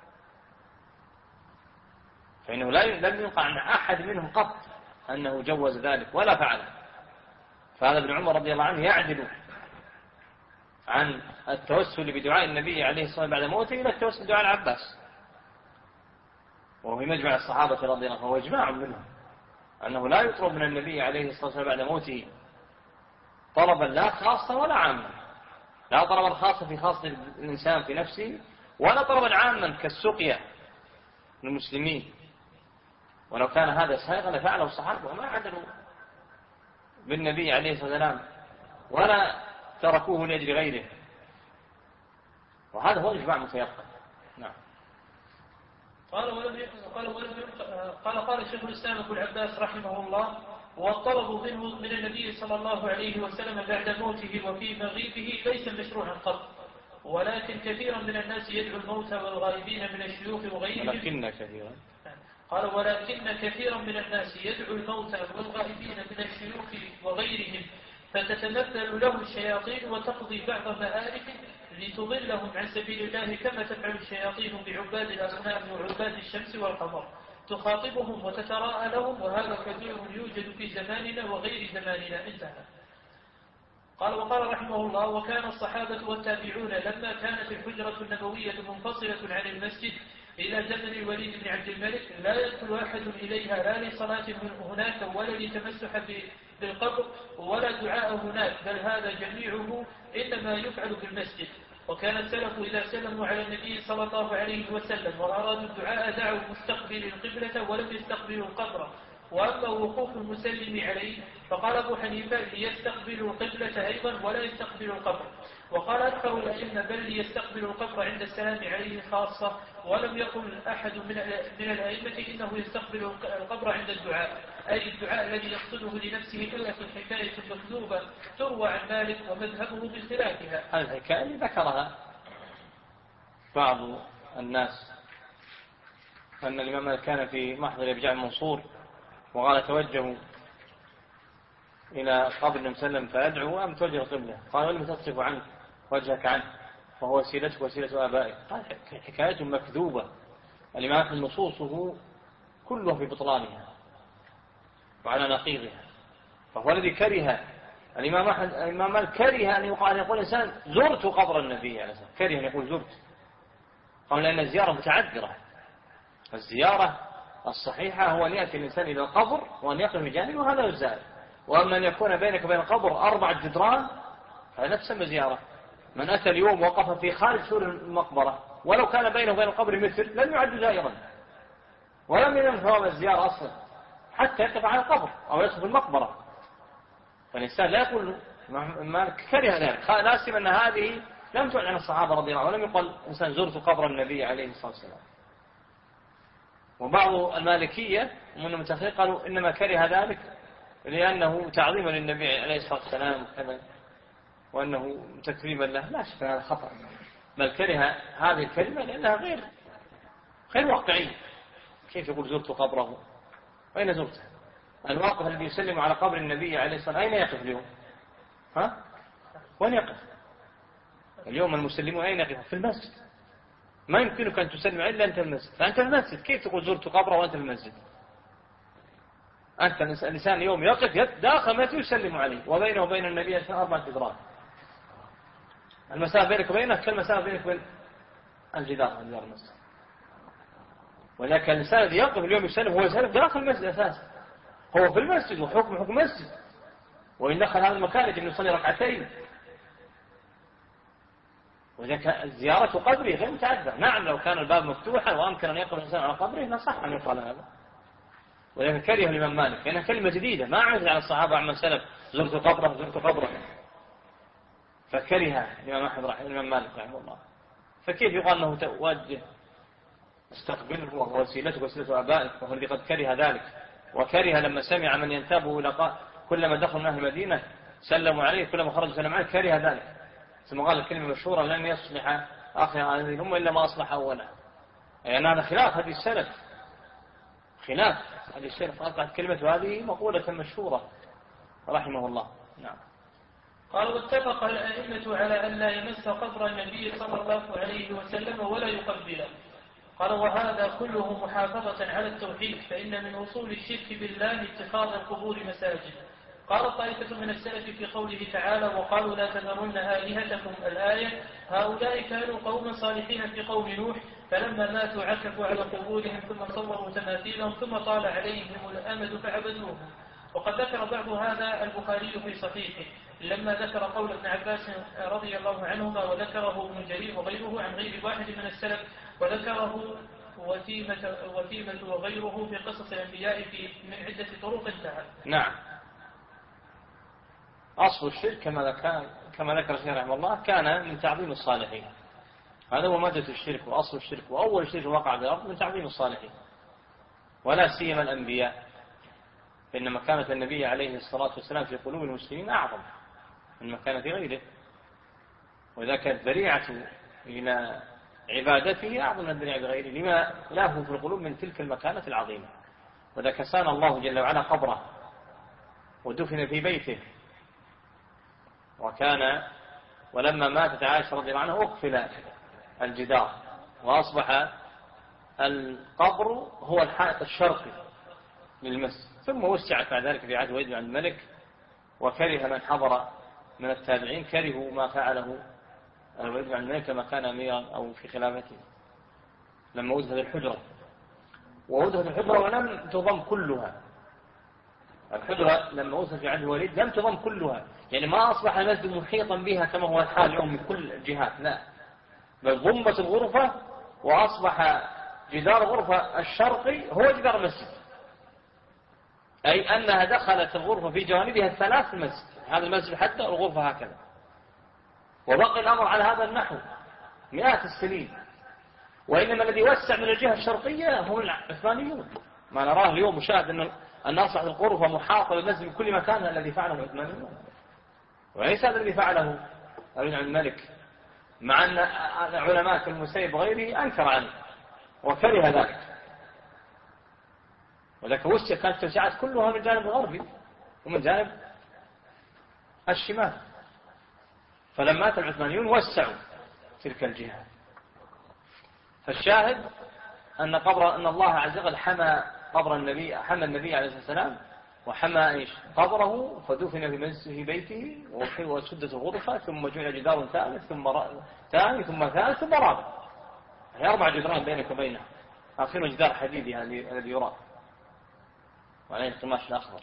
فإنه لم ينقل عن أحد منهم قط أنه جوز ذلك ولا فعله. فهذا ابن عمر رضي الله عنه يعدل عن التوسل بدعاء النبي عليه الصلاة والسلام بعد موته إلى التوسل بدعاء العباس، وهو في مجمع الصحابة رضي الله عنهم، هو إجماع منهم أنه لا يطلب من النبي عليه الصلاة والسلام بعد موته طلبا لا خاصة ولا عاما، لا طلبا خاصة في خاصة الإنسان في نفسه ولا طلبا عاما كالسقيا للمسلمين. ولو كان هذا سائغا لفعله الصحابة وما عدلوا بالنبي عليه الصلاة والسلام ولا تركوه لأجل غيره، وهذا هو الإجماع متيقن. نعم. قال الشيخ الإسلام أبو العباس رحمه الله والطلب منه من النبي صلى الله عليه وسلم بعد موته وفي مغيبه ليس مشروعا قط، ولكن كثيرا من الناس يدعو الموتى والغائبين من الشيوخ وغيرهم. ولكن كثيرا من الناس يدعو الموتى والغائبين من الشيوخ وغيرهم فتتمثل له الشياطين وتقضي بعض مآربه لتضلهم عن سبيل الله كما تفعل الشياطين بعباد الأصنام وعباد الشمس والقمر، تخاطبهم وتتراءى لهم، وهذا كثير يوجد في زماننا وغير زماننا. انتهى. وقال رحمه الله وكان الصحابة والتابعون لما كانت الحجرة النبوية منفصلة عن المسجد إلى زمن الوليد بن عبد الملك لا يدخل أحد إليها لا لصلاة هناك ولا لتمسح بالقبر ولا دعاء هناك، بل هذا جميعه إنما يفعل في المسجد. وكان السلف إذا سلموا على النبي صلى الله عليه وسلم وأرادوا الدعاء دعوا مستقبل القبلة ولم يستقبلوا القبر. وأما وقوف المسلم عليه فقال أبو حنيفة ليستقبلوا القبلة أيضا ولا يستقبلوا القبر، وقال أكثر الأئمة بل ليستقبلوا القبر عند السلام عليه خاصة، ولم يقل أحد من الأئمة إنه يستقبل القبر عند الدعاء، أي الدعاء الذي يقصده لنفسه إلا في الحكاية المكذوبة تروى عن مالك ومذهبه باختلافها. الحكاية اللي ذكرها بعض الناس أن الإمام كان في محضر أبي جعفر المنصور وقال توجهوا إلى قبر النبي صلى الله عليه وسلم فأدعو أم توجه القبلة؟ قال ولم تصرف عنك وجهك عنه فهو وسيلتك وسيلة آبائك. قال حكاية مكذوبة. الإمام أحمد نصوصه كلها في بطلانها وعلى نقيضها، فهو الذي كره الإمام أحمد. الإمام مالك كره أن يقول الإنسان زرت قبر النبي عليه الصلاة والسلام، كره أن يقول زرت. قال لأن الزيارة متعذرة. الزيارة الصحيحة هو أن يأتي الإنسان إلى القبر وأن يقف بجانبه وهذا الزائر. وأما أن يكون بينك وبين القبر 4 جدران فلا تسمى زيارة. من أتى اليوم وقف في خارج سور المقبرة ولو كان بينه وبين القبر متر لم يعد زائرا ولم ينم ثواب الزيارة أصلا حتى يقف على القبر أو يدخل في المقبرة. فالإنسان لا يقول ما كره ذلك. لا سيما أن هذه لم تعلن عن الصحابة رضي الله عنهم ولم يقل إنسان زرت قبر النبي عليه الصلاة والسلام. وبعض المالكية من المتأخرين قالوا إنما كره ذلك لأنه تعظيما للنبي عليه الصلاة والسلام وأنه تكريما له. لا شك هذا خطأ، بل كره هذه الكلمة لأنها غير واقعية. كيف يقول زرت قبره؟ أين زرته؟ الواقف الذي يسلم على قبر النبي عليه الصلاة والسلام أين يقف اليوم؟ وين يقف اليوم المسلمون؟ أين يقف؟ في المسجد. ما يمكنك أن تسلم إلا أنت في المسجد، فأنت في المسجد كيف تقول زرت قبره وأنت في المسجد؟ أنت الإنسان اليوم يقف داخل ما يسلم عليه وبينه وبين النبي 4 جدران. المسافة بينك وبينه كالمسافة بينك وبين الجدار المسجد. ولكن الإنسان الذي يقف اليوم يسلم هو يسلم داخل المسجد أساسا، هو في المسجد وحكم حكم المسجد. وإن دخل هذا المكان يجب أن يصلي 2 ركعتين. وذلك الزيارة قبره غير متعذرة. نعم لو كان الباب مفتوحا وأمكن أن يقف الإنسان على قبره لصح أن يقال هذا. ولكن كره الإمام مالك لأنها كلمة جديدة ما عرفت على الصحابة عن من سلف زرت قبره فكره الإمام مالك رحمه الله. فكيف يقال أنه توجه استقبله وهو وسيلتك وسيلة آبائك؟ وهو الذي قد كره ذلك. وكره لما سمع من ينتابه إلى كلما دخل من أهل المدينة سلموا عليه كلما خرج سلم عليه، كره ذلك. ثم قال الكلمة مشهورة لن يصلح آخر هذه الأمة إلا ما أصلح أولا. يعني هذا خلاف هذه السلف، خلاف هذه السلف. أصبحت كلمة هذه مقولة مشهورة رحمه الله. نعم. قال واتفق الأئمة على أن لا يمس قبر النبي صلى الله عليه وسلم ولا يقبله. قال وهذا كله محافظة على التوحيد، فإن من أصول الشرك بالله اتخاذ القبور مساجد. قال طائفة من السلف في قوله تعالى وقالوا لا تذرن آلهتكم الآية هؤلاء كانوا قوما صالحين في قوم نوح فلما ماتوا عكفوا على قبورهم ثم صوروا تماثيلهم ثم طال عليهم الأمد فعبدوهم. وقد ذكر بعض هذا البخاري في صحيحه لما ذكر قول ابن عباس رضي الله عنهما وذكره ابن جرير وغيره عن غير واحد من السلف وذكره وتيمة وغيره في قصص الأنبياء من عدة طرق انتهى. نعم. أصل الشرك كما ذكر الشيخ رحمه الله كان من تعظيم الصالحين. هذا هو مادة الشرك وأصل الشرك وأول شرك وقع في الأرض من تعظيم الصالحين ولا سيما الأنبياء، فإن مكانة النبي عليه الصلاة والسلام في قلوب المسلمين أعظم من مكانة غيره، وإذا كانت ذريعة إلى عبادته أعظم من الذريعة لغيره لما له في القلوب من تلك المكانة العظيمة. وإذا كسان الله جل وعلا قبره ودفن في بيته ولما ماتت عائشة رضي الله عنها أقفل الجدار وأصبح القبر هو الحائط الشرقي للمسجد، ثم وسعت بعد ذلك في عهد وليد بن الملك. وكره من حضر من التابعين كرهوا ما فعله وليد بن الملك لما كان أميرا أو في خلافته لما وجدت الحجرة ولم تضم كلها. الحجرة لما وصل في عهد الوليد لم تضم كلها، يعني ما أصبح المسجد محيطا بها كما هو الحال اليوم من كل الجهات، لا، بل ضمت الغرفة وأصبح جدار الغرفة الشرقي هو جدار المسجد، أي أنها دخلت الغرفة في جوانبها الثلاث في المسجد، هذا المسجد حتى الغرفة هكذا. وبقي الأمر على هذا النحو مئات السنين. وإنما الذي وسع من الجهة الشرقية هم العثمانيون. ما نراه اليوم مشاهد أن أصبحت الغرفة محاطة بالمسجد من كل مكان الذي فعله العثمانيون، وليس هذا الذي فعله ابن الملك، مع أن علماء المسيب وغيره أنكر عنه وكره ذلك. ولكن وسع كانت توسعات كلها من جانب الغربي ومن جانب الشمال. فلما أتى العثمانيون وسعوا تلك الجهة. فالشاهد أن الله عز وجل حمى قبر النبي، حمى النبي عليه الصلاة والسلام، وحمى قبره، فدفن في بيته وسدت الغرفة، ثم جعل جدار ثالث ثم ثاني ثم ثالث ثم رابع، يعني 4 جدران بينك وبينه، آخر جدار حديدي الذي يرى وعليه القماش الأخضر.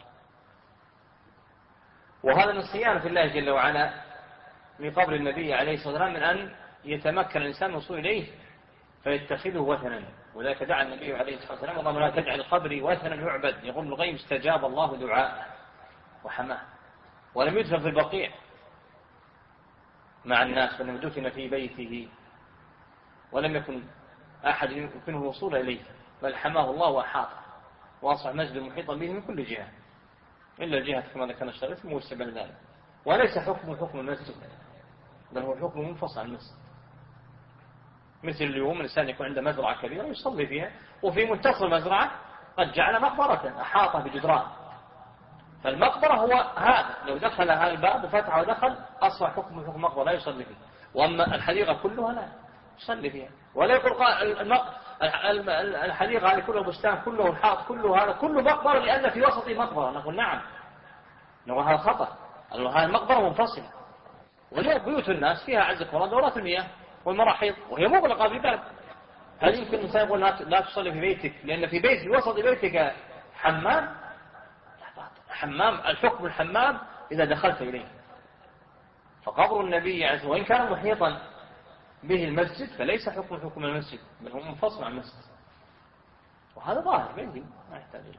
وهذا من صيانة الله جل وعلا لقبر النبي عليه الصلاة والسلام من أن يتمكن الإنسان من الوصول إليه فيتخذه وثنا. وذلك دعا النبي عليه الصلاة والسلام: اللهم لا تجعل قبري وثنا يعبد. يقول ابن القيم: استجاب الله دعاءه وحماه. ولم يدفن في البقيع مع الناس، بل دفن في بيته، ولم يكن أحد يمكنه الوصول إليه، بل حماه الله وأحاطه، وأصبح مسجد محيطا به من كل جهة إلا الجهة كما ذكرنا الشريف موسع بين ذلك. وليس حكم المسجد، بل هو حكم منفصل عن المسجد. مثل اليوم الإنسان يكون عنده مزرعة كبيرة يصلي فيها، وفي منتصف المزرعة قد جعل مقبرة أحاطه بجدران، فالمقبرة هو هذا، لو دخل هذا الباب وفتح ودخل أصبح حكم مقبرة لا يصلي فيه. وأما الحديقة كلها لا يصلي فيها، ولا يقول الحديقة هذه كلها بستان كله الحاط كله هذا كله مقبرة لأن في وسط مقبرة. نقول نعم، نقول هذا خطأ، هذه المقبرة منفصلة، ولذلك بيوت الناس فيها عزك الله دورات المياه والمراحيض وهي مغلقة بباب. هل يمكن الإنسان يقول لا تصلي في بيتك لأن في بيت في وسط بيتك حمام؟ حمام الحكم الحمام إذا دخلت إليه. فقبر النبي عز وجل وإن كان محيطا به المسجد فليس حكم المسجد، بل هو منفصل عن المسجد، وهذا ظاهر بيني ما يحتاج إلى.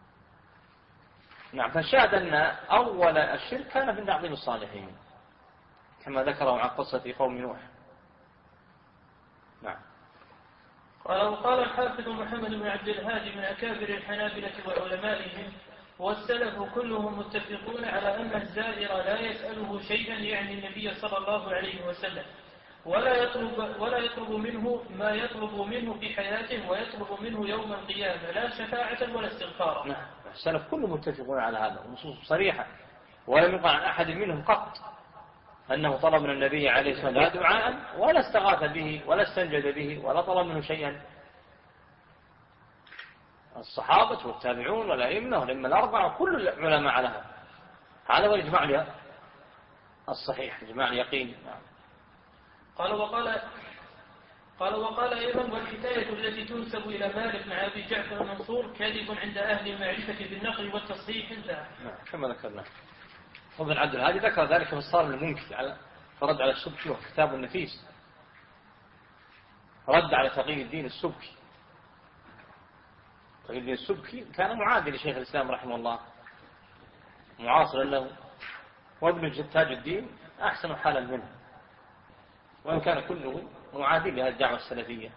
نعم. فالشاهد أن أول الشرك كان في تعظيم الصالحين كما ذكره عن قصة قوم نوح. نعم. وقال الحافظ محمد بن عبد الهادي من أكابر الحنابلة وعلمائهم: والسلف كلهم متفقون على أن الزائر لا يسأله شيئا يعني النبي صلى الله عليه وسلم، ولا يطلب منه ما يطلب منه في حياته، ويطلب منه يوم القيامة لا شفاعة ولا استغفارا. نعم. السلف كلهم متفقون على هذا، النصوص صريحة، ولم يقع عن أحد منهم قط أنه طلب من النبي عليه الصلاة والسلام لا دعاء ولا استغاث به ولا استنجد به ولا طلب منه شيئا. الصحابة والتابعون والأئمة والأئمة الأربعة وكل العلماء على هذا. هذا هو الإجماع الصحيح، إجماع اليقين. قال وقال أيضا: والحكاية التي تنسب إلى مالك مع أبي جعفر المنصور كاذب عند أهل المعرفة بالنقل والتصحيح انتهى. كما ذكرنا. ابن عبد الهادي ذكر ذلك في الصارم المنكر فرد على السبكي وكتاب النفيس، رد على تقي الدين السبكي. تقي الدين السبكي كان معادي لشيخ الإسلام رحمه الله، معاصرا له، وابن تاج الدين أحسن حالا منه، وإن كان كله معادي لهذه الدعوة السلفية.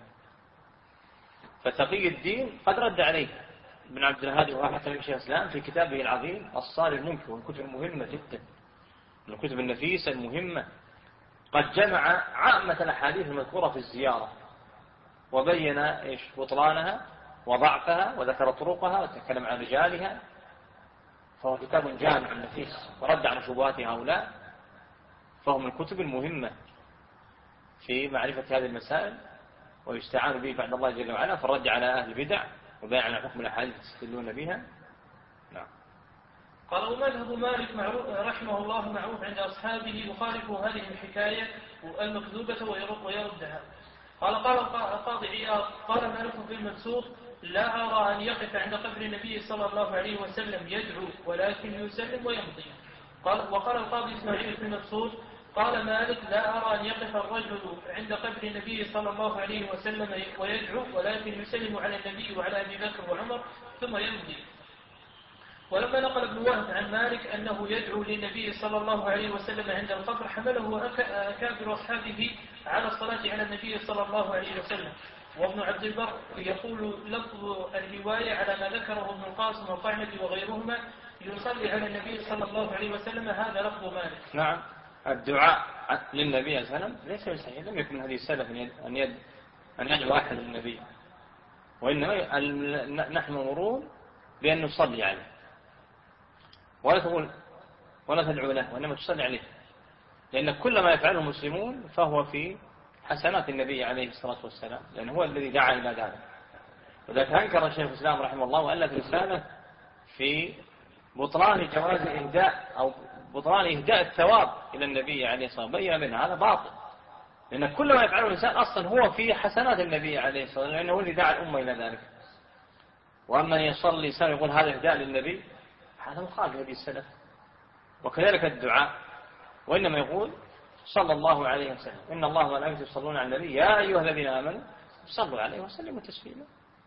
فتقي الدين قد رد عليه ابن عبد الهادي ورحمة الله شيخ الإسلام في كتابه العظيم الصارم المنكر، والكتب المهمة جدا من الكتب النفيسة المهمة. قد جمع عامة الأحاديث المذكورة في الزيارة وبين بطلانها وضعفها وذكر طرقها وتكلم عن رجالها، فهو كتاب جامع نفيس ورد على شبهات هؤلاء، فهو من الكتب المهمة في معرفة هذه المسائل، ويستعان به بعد الله جل وعلا في الرد على أهل البدع وبيان على حكم الأحاديث يستدلون بها. نعم. قال: ومذهب مالك رحمه الله معروف عند أصحابه يخالف هذه الحكاية المكذوبة ويردها. قال القاضي عياض: قال مالك في المنسوخ: لا أرى أن يقف عند قبر النبي صلى الله عليه وسلم يدعو، ولكن يسلم ويمضي. وقال القاضي إسماعيل في المنسوخ: قال مالك: لا أرى أن يقف الرجل عند قبر النبي صلى الله عليه وسلم ويدعو، ولكن يسلم على النبي وعلى أبي بكر وعمر ثم يمضي. ولما نقل ابن وهب عن مالك أنه يدعو للنبي صلى الله عليه وسلم عند القبر حمله أكابر أصحابه على الصلاة على النبي صلى الله عليه وسلم. وابن عبد البر يقول: لفظ الرواية على ما ذكره ابن القاسم والقعنبي وغيرهما يصلي على النبي صلى الله عليه وسلم، هذا لفظ مالك. نعم. الدعاء للنبي صلى الله عليه وسلم ليس بصحيح، لم يكن هذه السلف أن يدعو أحد للنبي، وإنما نحن نمرون بأن نصلي عليه. ولا تقول ولا تدعو له وإنما تصلي عليه، لأن كل ما يفعله المسلمون فهو في حسنات النبي عليه الصلاة والسلام، لأنه هو الذي دعا إلى ذلك. وذلك أنكر شيخ الإسلام رحمه الله وألف رسالة في بطلان جواز إهداء أو بطلان إهداء الثواب إلى النبي عليه الصلاة والسلام، بين منها هذا باطل، لأن كل ما يفعله الإنسان أصلا هو في حسنات النبي عليه الصلاة والسلام، لأنه هو الذي دعا الأمة إلى ذلك. وأما أن يصلي الإنسان يقول هذا إهداء للنبي، هذا مخالف هدي السلف. وكذلك الدعاء، وإنما يقول صلى الله عليه وسلم إن الله وملائكته يصلون على النبي يا أيها الذين آمنوا صلوا عليه وسلموا تسليما.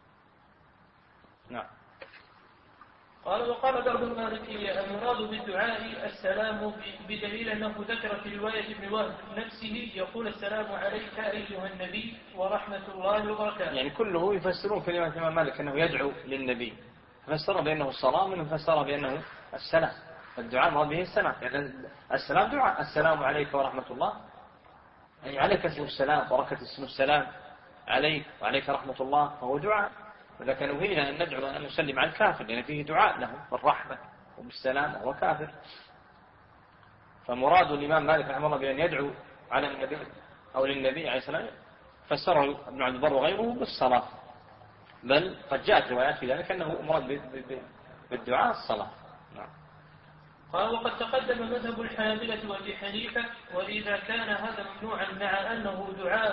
نعم. قال وقال بعض المالكية المراد بالدعاء السلام بدليل أنه ذكر في رواية ابن وهب نفسه يقول السلام عليك أيها النبي ورحمة الله وبركاته. يعني كله يفسرون كلمة الإمام مالك أنه يدعو للنبي، فسر بأنه الصلاة ومنهم فسر بأنه السلام. الدعاء مراد به السلام، يعني السلام دعاء، السلام عليك ورحمة الله، يعني عليك اسم السلام، بركة اسم السلام عليك وعليك رحمة الله، فهو دعاء. ولكن نهينا أن ندعو أن نسلم على الكافر، لأن فيه دعاء له بالرحمة وبالسلام وهو كافر. فمراد الإمام مالك رحمه الله بأن يدعو على النبي أو للنبي عليه السلام فسره ابن عبد البر وغيره بالصلاة، بل قد جاءت روايات في ذلك أنه مراد بالدعاء الصلاة. نعم. قال وقد تقدم مذهب الحنابلة وأبي حنيفة، وإذا كان هذا ممنوعا مع أنه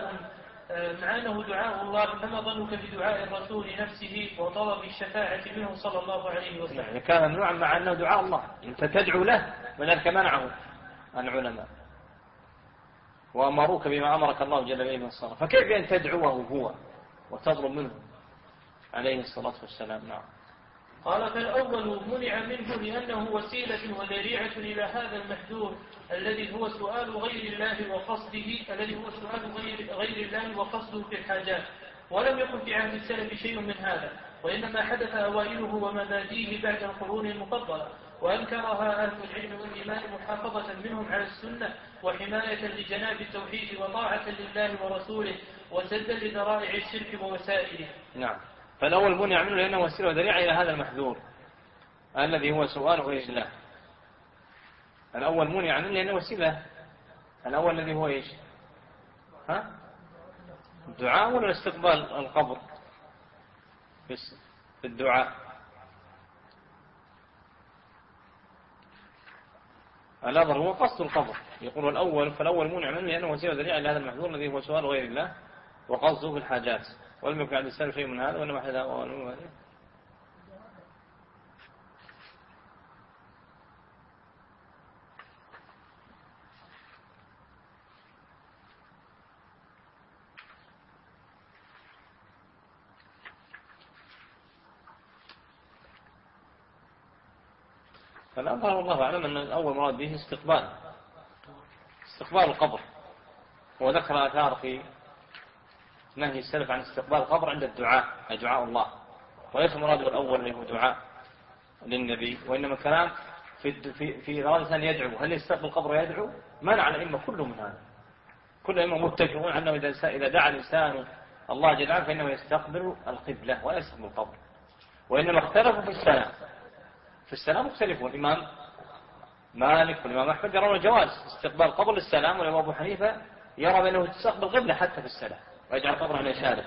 دعاء الله، فما ظنك بدعاء الرسول نفسه وطلب الشفاعة منه صلى الله عليه وسلم؟ يعني كان ممنوعا مع أنه دعاء الله، أنت تدعو له، ولذلك منعه العلماء وأمروك بما أمرك الله جل وعلا من الصلاة، فكيف أن تدعوه هو وتطلب منه عليه الصلاة والسلام؟ نعم. قال فالأول منع منه لأنه وسيلة وذريعة إلى هذا المحذور الذي هو سؤال غير الله وقصده في الحاجات، ولم يكن في عهد السلف شيء من هذا، وإنما حدث أوائله ومبادئه بعد القرون المفضلة، وأنكرها أهل العلم والإيمان محافظة منهم على السنة وحماية لجناب التوحيد وطاعة لله ورسوله وسدا لذرائع الشرك ووسائله. نعم. فالأول منع منه لأنه وسيلة وذريعة إلى هذا المحذور الذي هو سؤال غير الله. الأول منع منه لأنه وسيلة. الأول الذي هو إيش؟ الدعاء ولا استقبال القبر في الدعاء؟ الأمر هو قصد القبر. يقول الأول فالأول منع منه لأنه وسيلة وذريعة إلى هذا المحذور الذي هو سؤال غير الله وقصده في الحاجات، ولم يكن عند السلف شيء من هذا وإنما حدث أوائله. فالأظهر الله أعلم أن الأول مراد به استقبال القبر، وذكر آثار في نهي السلف عن استقبال القبر عند الدعاء، أي دعاء الله، وليس مراد الأول اللي هو دعاء للنبي، وإنما الكلام في إرادة الإنسان يدعو. هل يستقبل القبر ويدعو؟ منع الأئمة كلهم من هذا، كل الأئمة متفقون أنه إذا دعا الإنسان الله جل وعلا فإنه يستقبل القبلة ولا يستقبل القبر، وإنما اختلفوا في السلام مختلفون. الإمام مالك والإمام أحمد يرون جواز استقبال القبر للسلام، والإمام أبو حنيفة يرى بأنه تستقبل القبلة حتى في السلام ويجعل قبره على يساره.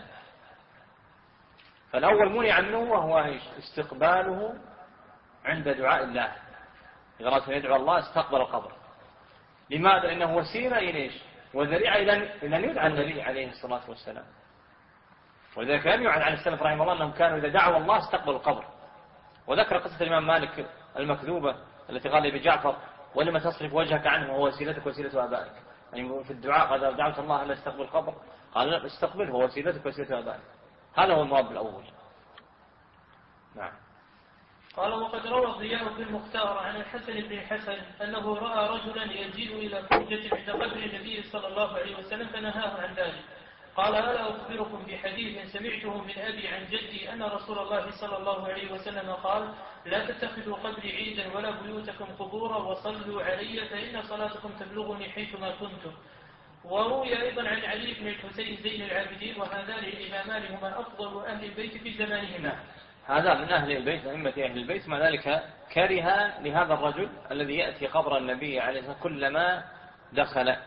فالأول منع عنه وهو استقباله عند دعاء الله، إذا أراد أن يدعو الله استقبل القبر. لماذا؟ لأنه وسيلة إليه وذريعة إلى أن يدعى النبي عليه الصلاة والسلام. ولذلك لم يعد عن السلف رحمه الله أنهم كانوا إذا دعوا الله استقبلوا القبر. وذكر قصة الإمام مالك المكذوبة التي قال لأبي جعفر ولما تصرف وجهك عنه وهو وسيلتك وسيلة آبائك، يعني في الدعاء قال دعوت الله ألا استقبل القبر، قال لا استقبله هو وسيلتك وسيلة آبائك. هذا هو المراد الأول. نعم. قال وقد روى الضياء في المختار عن الحسن بن الحسن أنه رأى رجلا يجيء إلى فرجة عند قبر النبي صلى الله عليه وسلم فنهاه عن ذلك. قال ألا أخبركم بحديث سمعته من أبي عن جدي أن رسول الله صلى الله عليه وسلم قال لا تتخذوا قبري عيدا ولا بيوتكم قبورا وصلوا علي فإن صلاتكم تبلغني حيثما كنتم. وروي أيضا عن علي بن الحسين زين العابدين وهذان الإمامان هما أفضل أهل البيت في زمانهما. هذا من أهل البيت، أئمة أهل البيت، مع ذلك كره لهذا الرجل الذي يأتي قبر النبي عليه الصلاة والسلام كلما دخل،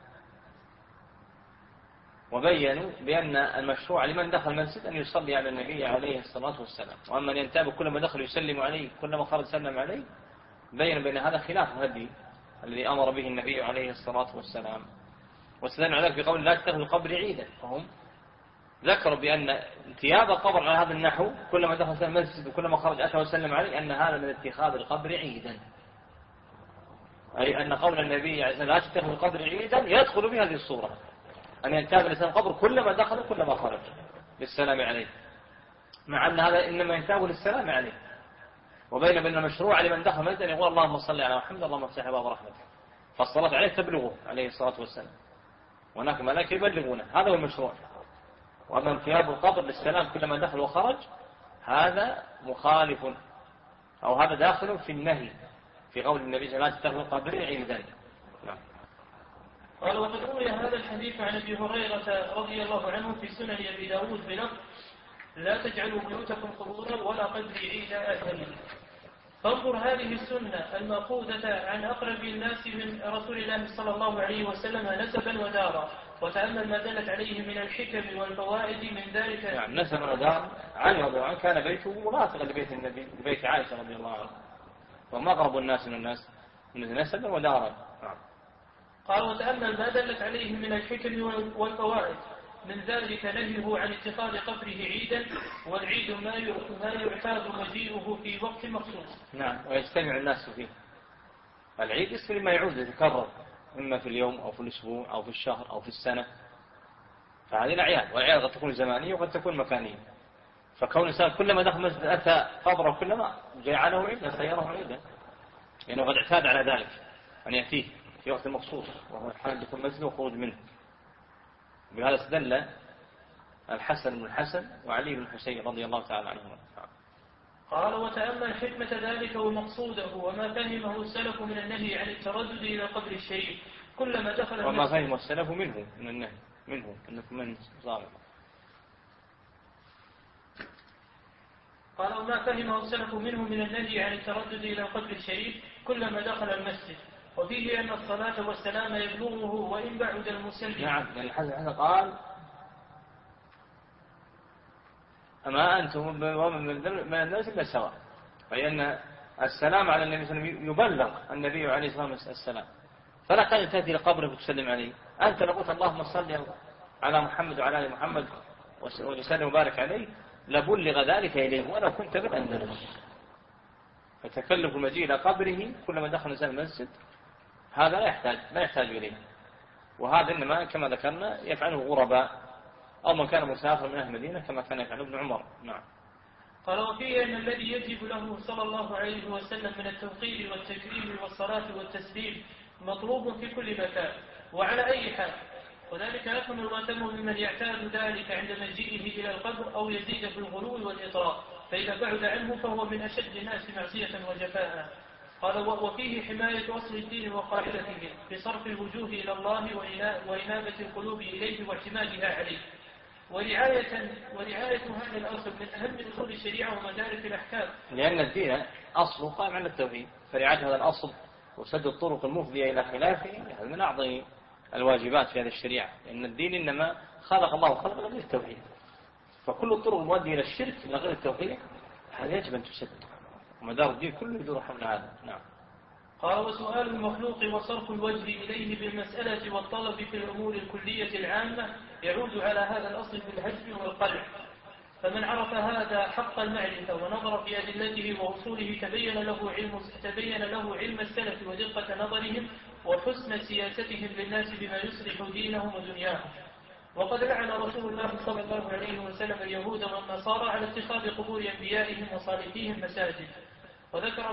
وبينوا بأن المشروع لمن دخل المسجد أن يصلي على النبي عليه الصلاة والسلام، وأما أن ينتابه كلما دخل يسلم عليه كلما خرج سلم عليه، بين بأن هذا خلاف هدي الذي أمر به النبي عليه الصلاة والسلام. واستدل على ذلك بقول لا تتخذوا القبر عيدا، فهم ذكروا بأن انتياب القبر على هذا النحو كلما دخل المسجد وكلما خرج أتى وسلم عليه أن هذا من اتخاذ القبر عيدا، أي أن قول النبي عليه الصلاة والسلام لا تتخذوا القبر عيدا يدخل بهذه الصورة، أن ينتاب الإنسان القبر كلما دخل كلما خرج للسلام عليه، مع أن هذا إنما ينتاب للسلام عليه. وبين بين المشروع لمن دخل المسجد أن يقول اللهم صل على محمد اللهم افتح باب رحمتك، فالصلاة عليه تبلغه عليه الصلاة والسلام، وهناك ملائكة يبلغونه، هذا هو المشروع. وأما انتياب القبر للسلام كلما دخل وخرج هذا مخالف، أو هذا داخل في النهي في قول النبي صلى الله عليه وسلم لا تتخذوا القبر عيدا. نعم. قال وقد روي هذا الحديث عن أبي هريرة رضي الله عنه في سنن أبي داود بلفظ لا تجعلوا بيوتكم قبورا ولا قبري عيد أهل. فانظر هذه السنة المأخوذة عن أقرب الناس من رسول الله صلى الله عليه وسلم نسبا ودارا، وتأمل ما دلت عليه من الحكم والفوائد من ذلك. نعم، نسبا ودارا. علي رضي الله عنه كان بيته مرافقا لبيت النبي، لبيت عائشة رضي الله عنها، وما أقرب الناس من الناس من نسبا ودارا. نعم. قال وتأمل ما دلت عليه من الحكم والفوائد من ذلك نهيه عن اتخاذ قبره عيدا، والعيد ما يعتاد مجيئه في وقت مخصوص. نعم، ويجتمع الناس فيه. العيد اسم ما يعود يتكرر إما في اليوم أو في الأسبوع أو في الشهر أو في السنة، فهذه الأعياد، والأعياد قد تكون زمانية وقد تكون مكانية. فكون الإنسان كلما دخل مسجد أتى قبره كلما جعله عيدا سيره عيدا، لأنه قد اعتاد على ذلك أن يأتيه في وقت مخصوص وهو حال دخول المسجد وخروج منه. بهذا استدل الحسن بن الحسن وعلي بن الحسين رضي الله تعالى عنهما. قال وتأمل حكمة ذلك ومقصوده وما فهمه السلف من النهي عن التردد إلى قبر الشريف كلما دخل وما فهمه السلف منه من النهي منه أنكم من ظالم. قال وما فهمه السلف منه من النهي عن التردد إلى قبر الشريف كلما دخل المسجد، وفيه أن الصلاة والسلام يبلغه وإن بعد المسلم. نعم، الحسن قال أما أنتم من الناس إلا سواء، فإن السلام على النبي صلى الله عليه وسلم يبلغ النبي عليه الصلاة والسلام، فلا قد تأتي لقبره وتسلم عليه. أنت لقلت اللهم صل على محمد وعلى آل محمد وسلم وبارك عليه لبلغ ذلك إليه ولو كنت بالأندلس. فتكلف المجيء إلى قبره كلما دخل إنسان المسجد هذا لا يحتاج إليه، وهذا إنما كما ذكرنا يفعله غرباء أو من كان مسافر من أهل المدينة كما كان يفعله ابن عمر. نعم. قال وفيه أن الذي يجب له صلى الله عليه وسلم من التوقير والتكريم والصلاة والتسليم مطلوب في كل مكان وعلى أي حال، وذلك يكون الغتم ممن يعتاد ذلك عند مجيئه إلى القبر أو يزيد في الغلو والإطراء، فإذا بعد عنه فهو من أشد الناس معصية وجفاء. قال وفيه حماية أصل الدين وقاعدته بصرف الوجوه إلى الله وإنابة القلوب إليه واعتمادها عليه، ورعاية هذا الأصل من أهم أصول الشريعة ومدارك الأحكام، لأن الدين أصله قائم على التوحيد، فرعاية هذا الأصل وسد الطرق المفضية إلى خلافه هذا من أعظم الواجبات في هذه الشريعة، لأن الدين إنما خلق الله خلق لغير التوحيد، فكل الطرق المؤدية إلى الشرك لغير التوحيد هذا يجب أن تسد، ومدار الدين كله يدور حول هذا. نعم. قال وسؤال المخلوق وصرف الوجه إليه بالمسألة والطلب في الأمور الكلية العامة يعود على هذا الأصل بالهجر والقلع، فمن عرف هذا حق المعرفة ونظر في أدلته وأصوله تبين له علم السلف ودقة نظرهم وحسن سياستهم للناس بما يصلح دينهم ودنياهم. وقد لعن رسول الله صلى الله عليه وسلم اليهود والنصارى على اتخاذ قبور أنبيائهم وصالحيهم مساجد. وذكر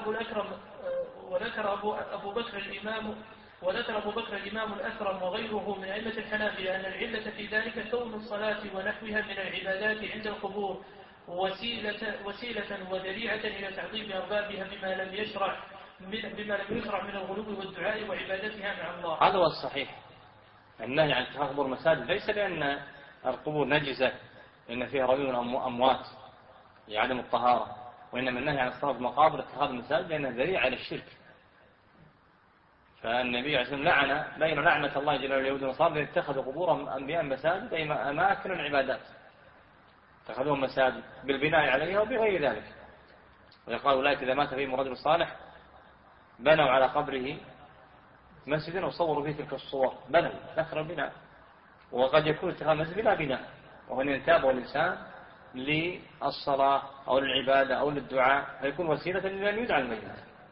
أبو بكر الإمام الأكرم وغيره من أئمة الحنابلة أن العلة في ذلك كون الصلاة ونحوها من العبادات عند القبور وسيلة وذريعة إلى تعظيم أربابها بما لم يشرع من الغلو والدعاء وعبادتها مع الله. هذا هو الصحيح. النهي عن اتخاذ قبور مساجد ليس لأن القبور نجسة لأن فيها رمي أموات، لعدم الطهارة، وإنما النهي عن الصلاة في المقابر اتخاذ المساجد لأنها ذريعة للشرك. فالنبي عليه الصلاة والسلام لعن بين لعنة الله جل وعلا اليهود والنصارى الذين اتخذوا قبور أنبياء مساجد أي أماكن العبادات، اتخذوهم مساجد بالبناء عليها وبغير ذلك. ويقال أولئك إذا مات فيهم رجل صالح بنوا على قبره مسجدا وصوروا فيه تلك الصور، بنوا ذكر البناء. وقد يكون اتخاذ مسجد بلا بناء، وهو أن ينتابه الإنسان للصلاة أو للعبادة أو للدعاء فيكون وسيلة لأن يدعى الميت.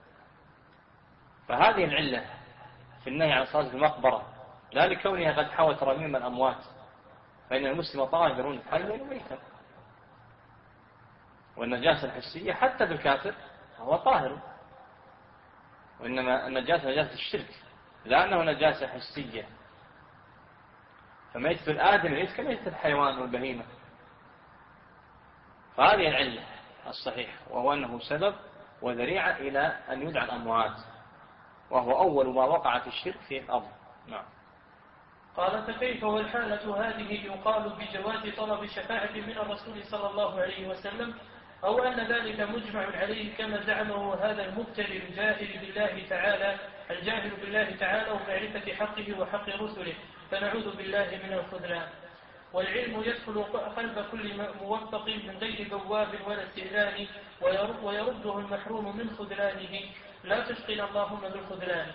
فهذه العلة في النهي عن الصلاة في المقبرة، لا لكونها قد حوت ترميم الأموات، فإن المسلم طاهر حيا وميتا، والنجاسة الحسية حتى بالكافر هو طاهر، وإنما النجاسة نجاسة الشرك لا أنه نجاسة حسية. فميتة الآدم ليس كميتة الحيوان والبهيمة. فهذه العلة الصحيح، وهو أنه سبب وذريعة إلى أن يدعى الأموات، وهو أول ما وقع في الشرك في الأرض. نعم. قال فكيف والحالة هذه يقال بجواز طلب الشفاعة من الرسول صلى الله عليه وسلم، أو أن ذلك مجمع عليه كما زعمه هذا المبتلي الجاهل بالله تعالى ومعرفة حقه وحق رسله، فنعوذ بالله من الخذلان. والعلم يدخل قلب كل موفق من غير بواب ولا استئذان، ويرده المحروم من خذلانه، لا تشقنا اللهم بالخذلان.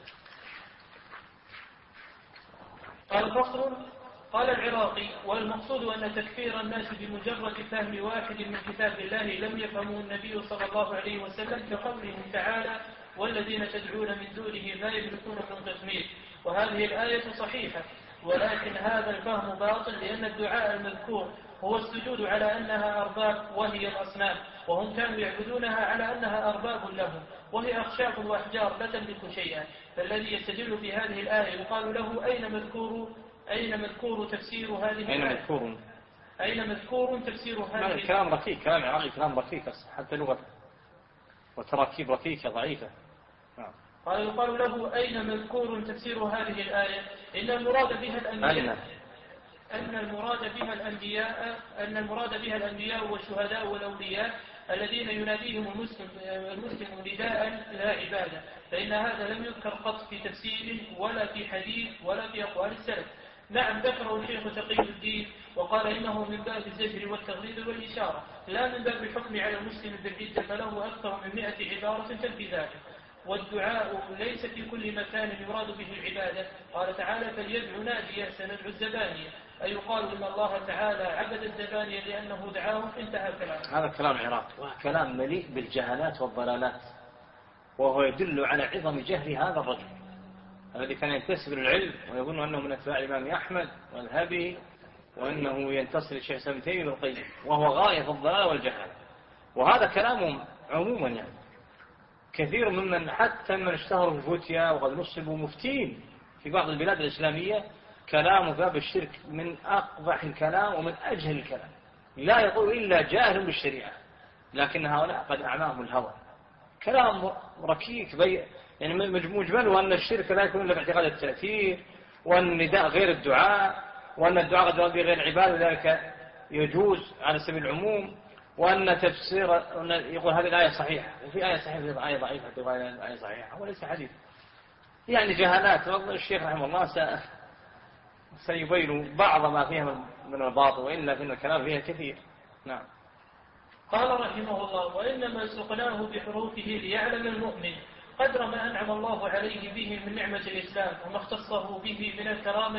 قال فصل. قال العراقي: والمقصود أن تكفير الناس بمجرد فهم واحد من كتاب الله لم يفهمه النبي صلى الله عليه وسلم، كقوله تعالى: والذين تدعون من دونه ما يملكون من قطمير. وهذه الآية صحيحة، ولكن هذا الفهم باطل، لأن الدعاء المذكور هو السجود على أنها أرباب وهي الأصنام، وهم كانوا يعبدونها على أنها أرباب لهم، وهي أخشاب وأحجار لا تملك شيئا. فالذي يستدل في هذه الآية يقال له: أين مذكور تفسير هذه الآية؟ أين مذكور تفسير هذه الآية؟ كلام ركيك، كلام عربي، كلام ركيك حتى لغة وتراكيب ركيكة ضعيفة. قال يقال له: أين مذكور تفسير هذه الآية؟ إن المراد بها الأنبياء والشهداء والأولياء الذين يناديهم المسلم نداء لا عبادة، فإن هذا لم يذكر قط في تفسير ولا في حديث ولا في أقوال السلف. نعم، ذكره الشيخ تقي الدين وقال إنه من باب الزجر والتغليظ والإشارة، لا من باب الحكم على المسلم بالردة، فله أكثر من 100 عبارة تنفي ذلك. والدعاء ليس في كل مكان يراد به العبادة. قال تعالى: فليدعو ناديا سندعو الزبانية، أي يقال إن الله تعالى عبد الزبانية لأنه دعاهم. انتهى الكلام. هذا كلام عراقي، وكلام مليء بالجهالات والضلالات، وهو يدل على عظم جهل هذا الرجل الذي كان ينتسب للعلم ويظن أنه من أتباع الإمام أحمد والهبي، وأنه ينتصر للشيخ ابن تيمية والقيم، وهو غاية في الضلال والجهل. وهذا كلام عموما، يعني كثير ممن حتى من اشتهروا في الفتيا وقد نصبوا مفتين في بعض البلاد الإسلامية كلام باب الشرك من أقبح الكلام ومن أجهل الكلام، لا يقول إلا جاهل بالشريعة، لكن هؤلاء قد أعماهم الهوى. كلام ركيك يعني مجمله أن الشرك لا يكون إلا باعتقاد التأثير، وأن النداء غير الدعاء، وأن الدعاء قد يؤدي غير العبادة ذلك يجوز على سبيل العموم، وأن تفسير يقول هذه الآية صحيحة وفي آية صحيحة وفي آية ضعيفة وفي آية صحيحة وليس حديث. يعني جهالات. والله الشيخ رحمه الله سيبين بعض ما فيها من الباطل، وإلا فإن الكلام فيها كثير. نعم. قال رحمه الله: وإنما سقناه بحروفه ليعلم المؤمن قدر ما أنعم الله عليه به من نعمة الإسلام، وما اختصه به من الكرامة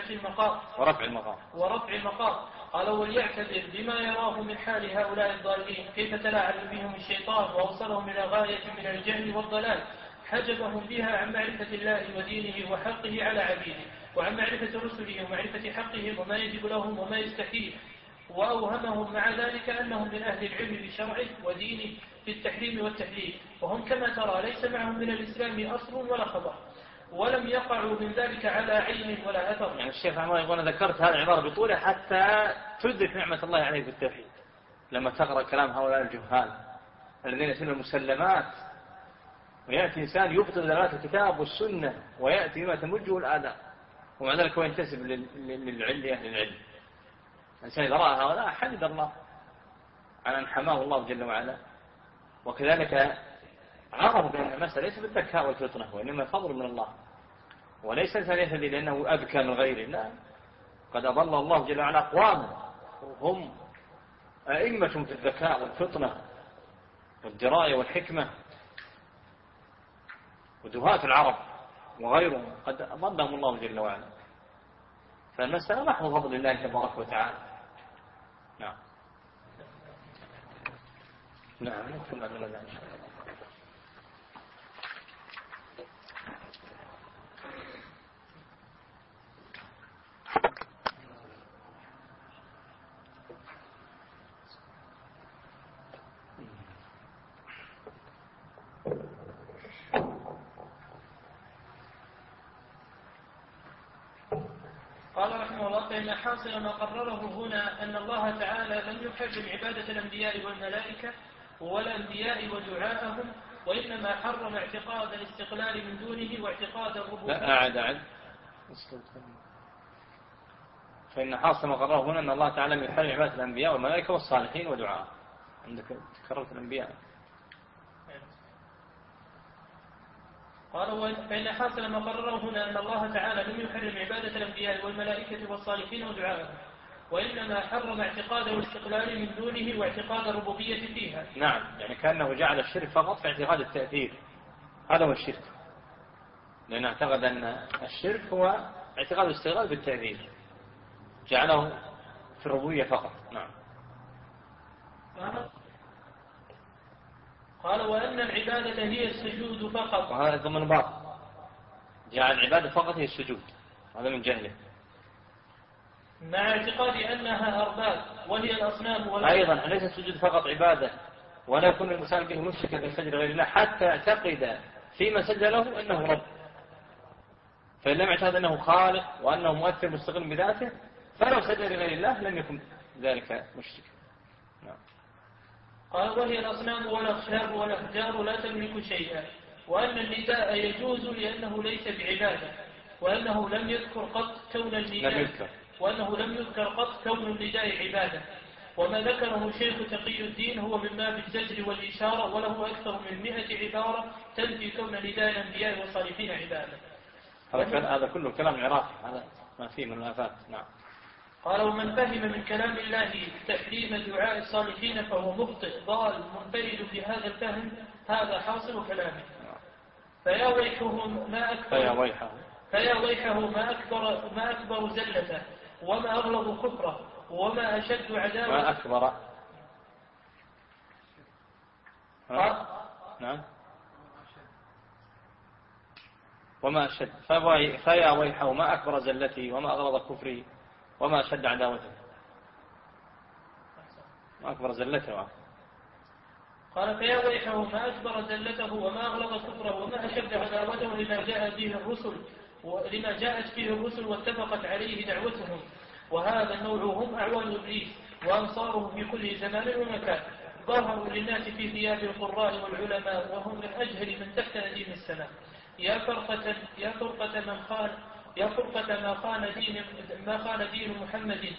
ورفع المقام. قال: وليعتذر بما يراه من حال هؤلاء الضالين، كيف تلاعب بهم الشيطان وأوصلهم إلى غاية من الجهل والضلال، حجبهم بها عن معرفة الله ودينه وحقه على عبيده، وعن معرفة رسله ومعرفة حقهم وما يجب لهم وما يستحيل، وأوهمهم مع ذلك أنهم من أهل العلم بشرعه ودينه في التحريم والتحليل، وهم كما ترى ليس معهم من الإسلام أصل ولا خبر، ولم يقعوا من ذلك على عين ولا أثر. يعني الشيخ عمار يقول: أنا ذكرت هذه العبارة بطولة حتى تدرك نعمة الله عليه في التوحيد، لما تقرأ كلام هؤلاء الجهال الذين يسمون المسلمات، ويأتي إنسان يبطل دلالات الكتاب والسنة ويأتي ما تمجه الآداء، ومع ذلك هو ينتسب للعلم، أهل العلم. الإنسان إذا رأى هؤلاء حمد الله على أن حماه الله جل وعلا. وكذلك عرف بأن المسألة ليس بالذكاء والفطنة، وإنما فضل من الله، وليس الإنسان يهتدي لأنه أذكى من غيره، لا، قد أضل الله جل وعلا أقواما هم أئمة في الذكاء والفطنة والدراية والحكمة ودهاة العرب وغيرهم، قد أضلهم الله جل وعلا. فالمسألة محض فضل الله تبارك وتعالى. نعم. نعم. نكمل إن شاء الله. قال رحمه الله: فإن حاصل ما قرره هنا أن الله تعالى لم يحرم عبادة الأنبياء والملائكة والأنبياء ودعاءهم، وإنما حرم اعتقاد الاستقلال من دونه واعتقاد الربوبية. لا، أعد. فإن حاصل ما قرره هنا أن الله تعالى لم يحرم عبادة الأنبياء والملائكة والصالحين ودعاءهم. عندك تكررت الأنبياء. قال: فإن حاصل ما قرره هنا أن الله تعالى لم يحرم عبادة الأنبياء والملائكة والصالحين ودعاءهم، وإنما حرم اعتقاد الاستقلال من دونه واعتقاد الربوبية فيها. نعم، يعني كأنه جعل الشرك فقط في اعتقاد التأثير، هذا هو الشرك، لأنه اعتقد أن الشرك هو اعتقاد الاستقلال بالتأثير، جعله في الربوبية فقط. نعم. قال: وأن العبادة هي السجود فقط. وهذا ضمن بعض، جعل العبادة فقط هي السجود، هذا من جهله، مع اعتقاد أنها أرباب وهي الأصنام. أيضا ليس السجود فقط عبادة، ولا يكون الإنسان به مشركا بالسجد غير الله حتى يعتقد فيما سجد له أنه رب، فإن لم يعتقد أنه خالق وأنه مؤثر مستقل بذاته فلو سجد لغير الله لم يكن ذلك مشركا. نعم. قال: وهي الأصنام والأخشاب والأحجار لا تملك شيئا، وأن النداء يجوز لأنه ليس بعبادة، وأنه لم يذكر قط كون النداء عبادة. وما ذكره شيخ تقي الدين هو من باب الزجر والإشارة، وله أكثر من 100 عبارة تنفي كون نداء الأنبياء والصالحين عبادة. هذا كله كلام عراقي، هذا ما فيه من الآفات. نعم. قال: ومن فهم من كلام الله تحريم دعاء الصالحين فهو مخطئ ضال منفرد في هذا الفهم، هذا حاصل كلامه. فيا ويحه ما أكبر زلته، وما أغلظ كفره، وما أشد عداوة. ما أكبر. نعم. وما أشد. فيا ويحه ما أكبر زلته، وما أغلظ كفره، وما أشد عداوته. ما أكبر زلته. قال: فيا ويحه ما أكبر زلته، وما أغلظ كفره، وما أشد عداوته لما جاءت فيه الرسل واتفقت عليه دعوتهم. وهذا النوع هم أعوان إبليس وأنصاره في كل زمان ومكان، ظهروا للناس في ثياب القراء والعلماء، وهم من أجهل من تحت نديم السماء. يا فرقة ما خان دين محمد.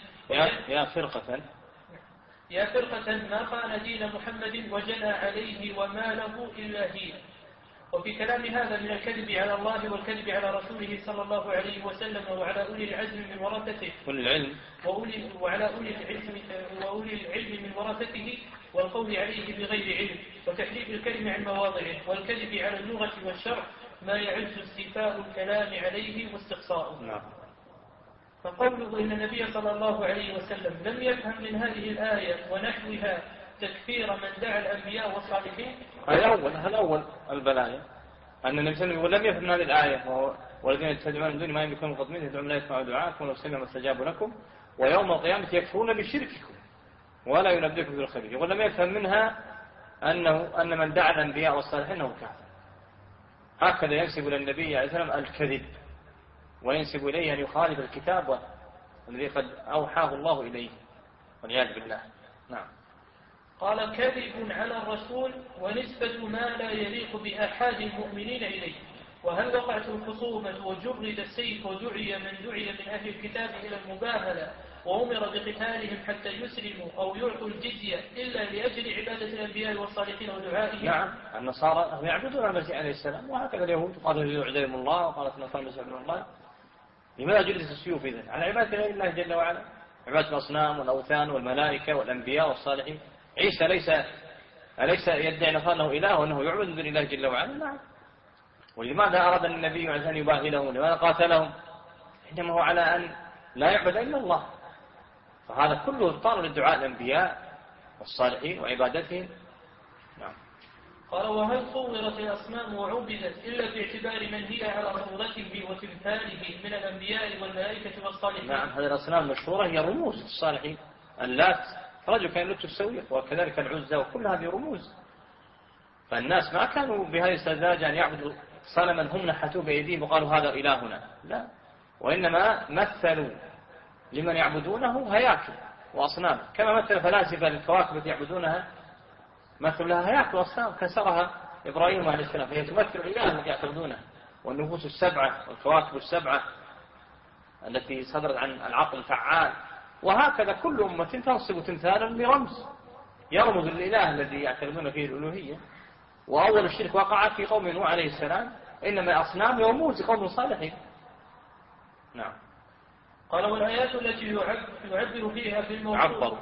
يا فرقة ما خان دين محمد وجنى عليه وما له إلا هي. وفي كلام هذا من الكذب على الله والكذب على رسوله صلى الله عليه وسلم وعلى أولي العزم من ورثته وأولي العلم من ورثته، والقول عليه بغير علم، وتحريف الكلم عن مواضعه، والكذب على اللغة والشرع ما يعز استيفاء الكلام عليه واستقصاؤه. نعم. فقوله إن النبي صلى الله عليه وسلم لم يفهم من هذه الآية ونحوها تكفير من دعا الأنبياء والصالحين. هذا أول البلايا أن النبي صلى الله عليه وسلم لم يفهم هذه الآية، والذين يتبعون من دون ما يملكون مقدمين يدعون لا يسمعوا دعاءكم ولو سمعوا ما استجابوا لكم ويوم القيامة يكفرون بشرككم ولا ينبئكم بالخبير. يقول لم يفهم منها أن من دعا الأنبياء والصالحين أنه كافر. هكذا ينسب للنبي عليه السلام الكذب، وينسب إليه أن يخالف الكتاب الذي قد أوحاه الله إليه والعياذ بالله. نعم. قال: كذب على الرسول ونسبة ما لا يليق بأحد المؤمنين إليه. وهل وقعت الخصومة وجرد السيف ودعي من دعي من أهل الكتاب إلى المباهلة وأمر بقتالهم حتى يسلموا أو يعطوا الجزية إلا لأجل عبادة الأنبياء والصالحين ودعائهم. نعم، النصارى يعبدون المسيح عليه السلام، وهكذا اليهود قالوا يعذرهم الله وقالت النصارى المسيح ابن الله. لماذا جلس السيوف إذن؟ على عبادة الله جل وعلا، عبادة الأصنام والأوثان والملائكة والأنبياء والصالحين. عيسى أليس يدعي أنه إله وأنه يعبد من الله جل وعلا؟ نعم. ولماذا أراد النبي أن يباهلهم؟ لماذا قاتلهم؟ إنما هو على أن لا يعبد إلا الله. فهذا كله إبطال للدعاء الأنبياء والصالحين وعبادتهم. نعم. قال وهل صورت الأصنام وعبدت إلا باعتبار من هي على صورته وتمثاله من الأنبياء والملائكة والصالحين؟ نعم، هذه الأصنام المشهورة هي رموز الصالحين. اللات رجل كان لبس السوية، وكذلك العزى، وكل هذه رموز. فالناس ما كانوا بهذه السذاجة أن يعبدوا صنما هم نحتوه بأيديهم وقالوا هذا إلهنا، لا، وإنما مثلوا لمن يعبدونه هياكل وأصنام، كما مثل فلاسفة للكواكب التي يعبدونها مثل لها هياكل وأصنام كسرها إبراهيم عليه السلام، فهي تمثل الإله الذي يعتقدونه، والنفوس السبعة والكواكب السبعة التي صدرت عن العقل الفعال. وهكذا كل أمة تنصب تمثالا لرمز يرمز الإله الذي يعتقدون فيه الألوهية. وأول الشرك وقع في قوم نوح عليه السلام، إنما الأصنام رموز قوم صالحين. نعم. قال والآيات التي يعبر فيها بالموصول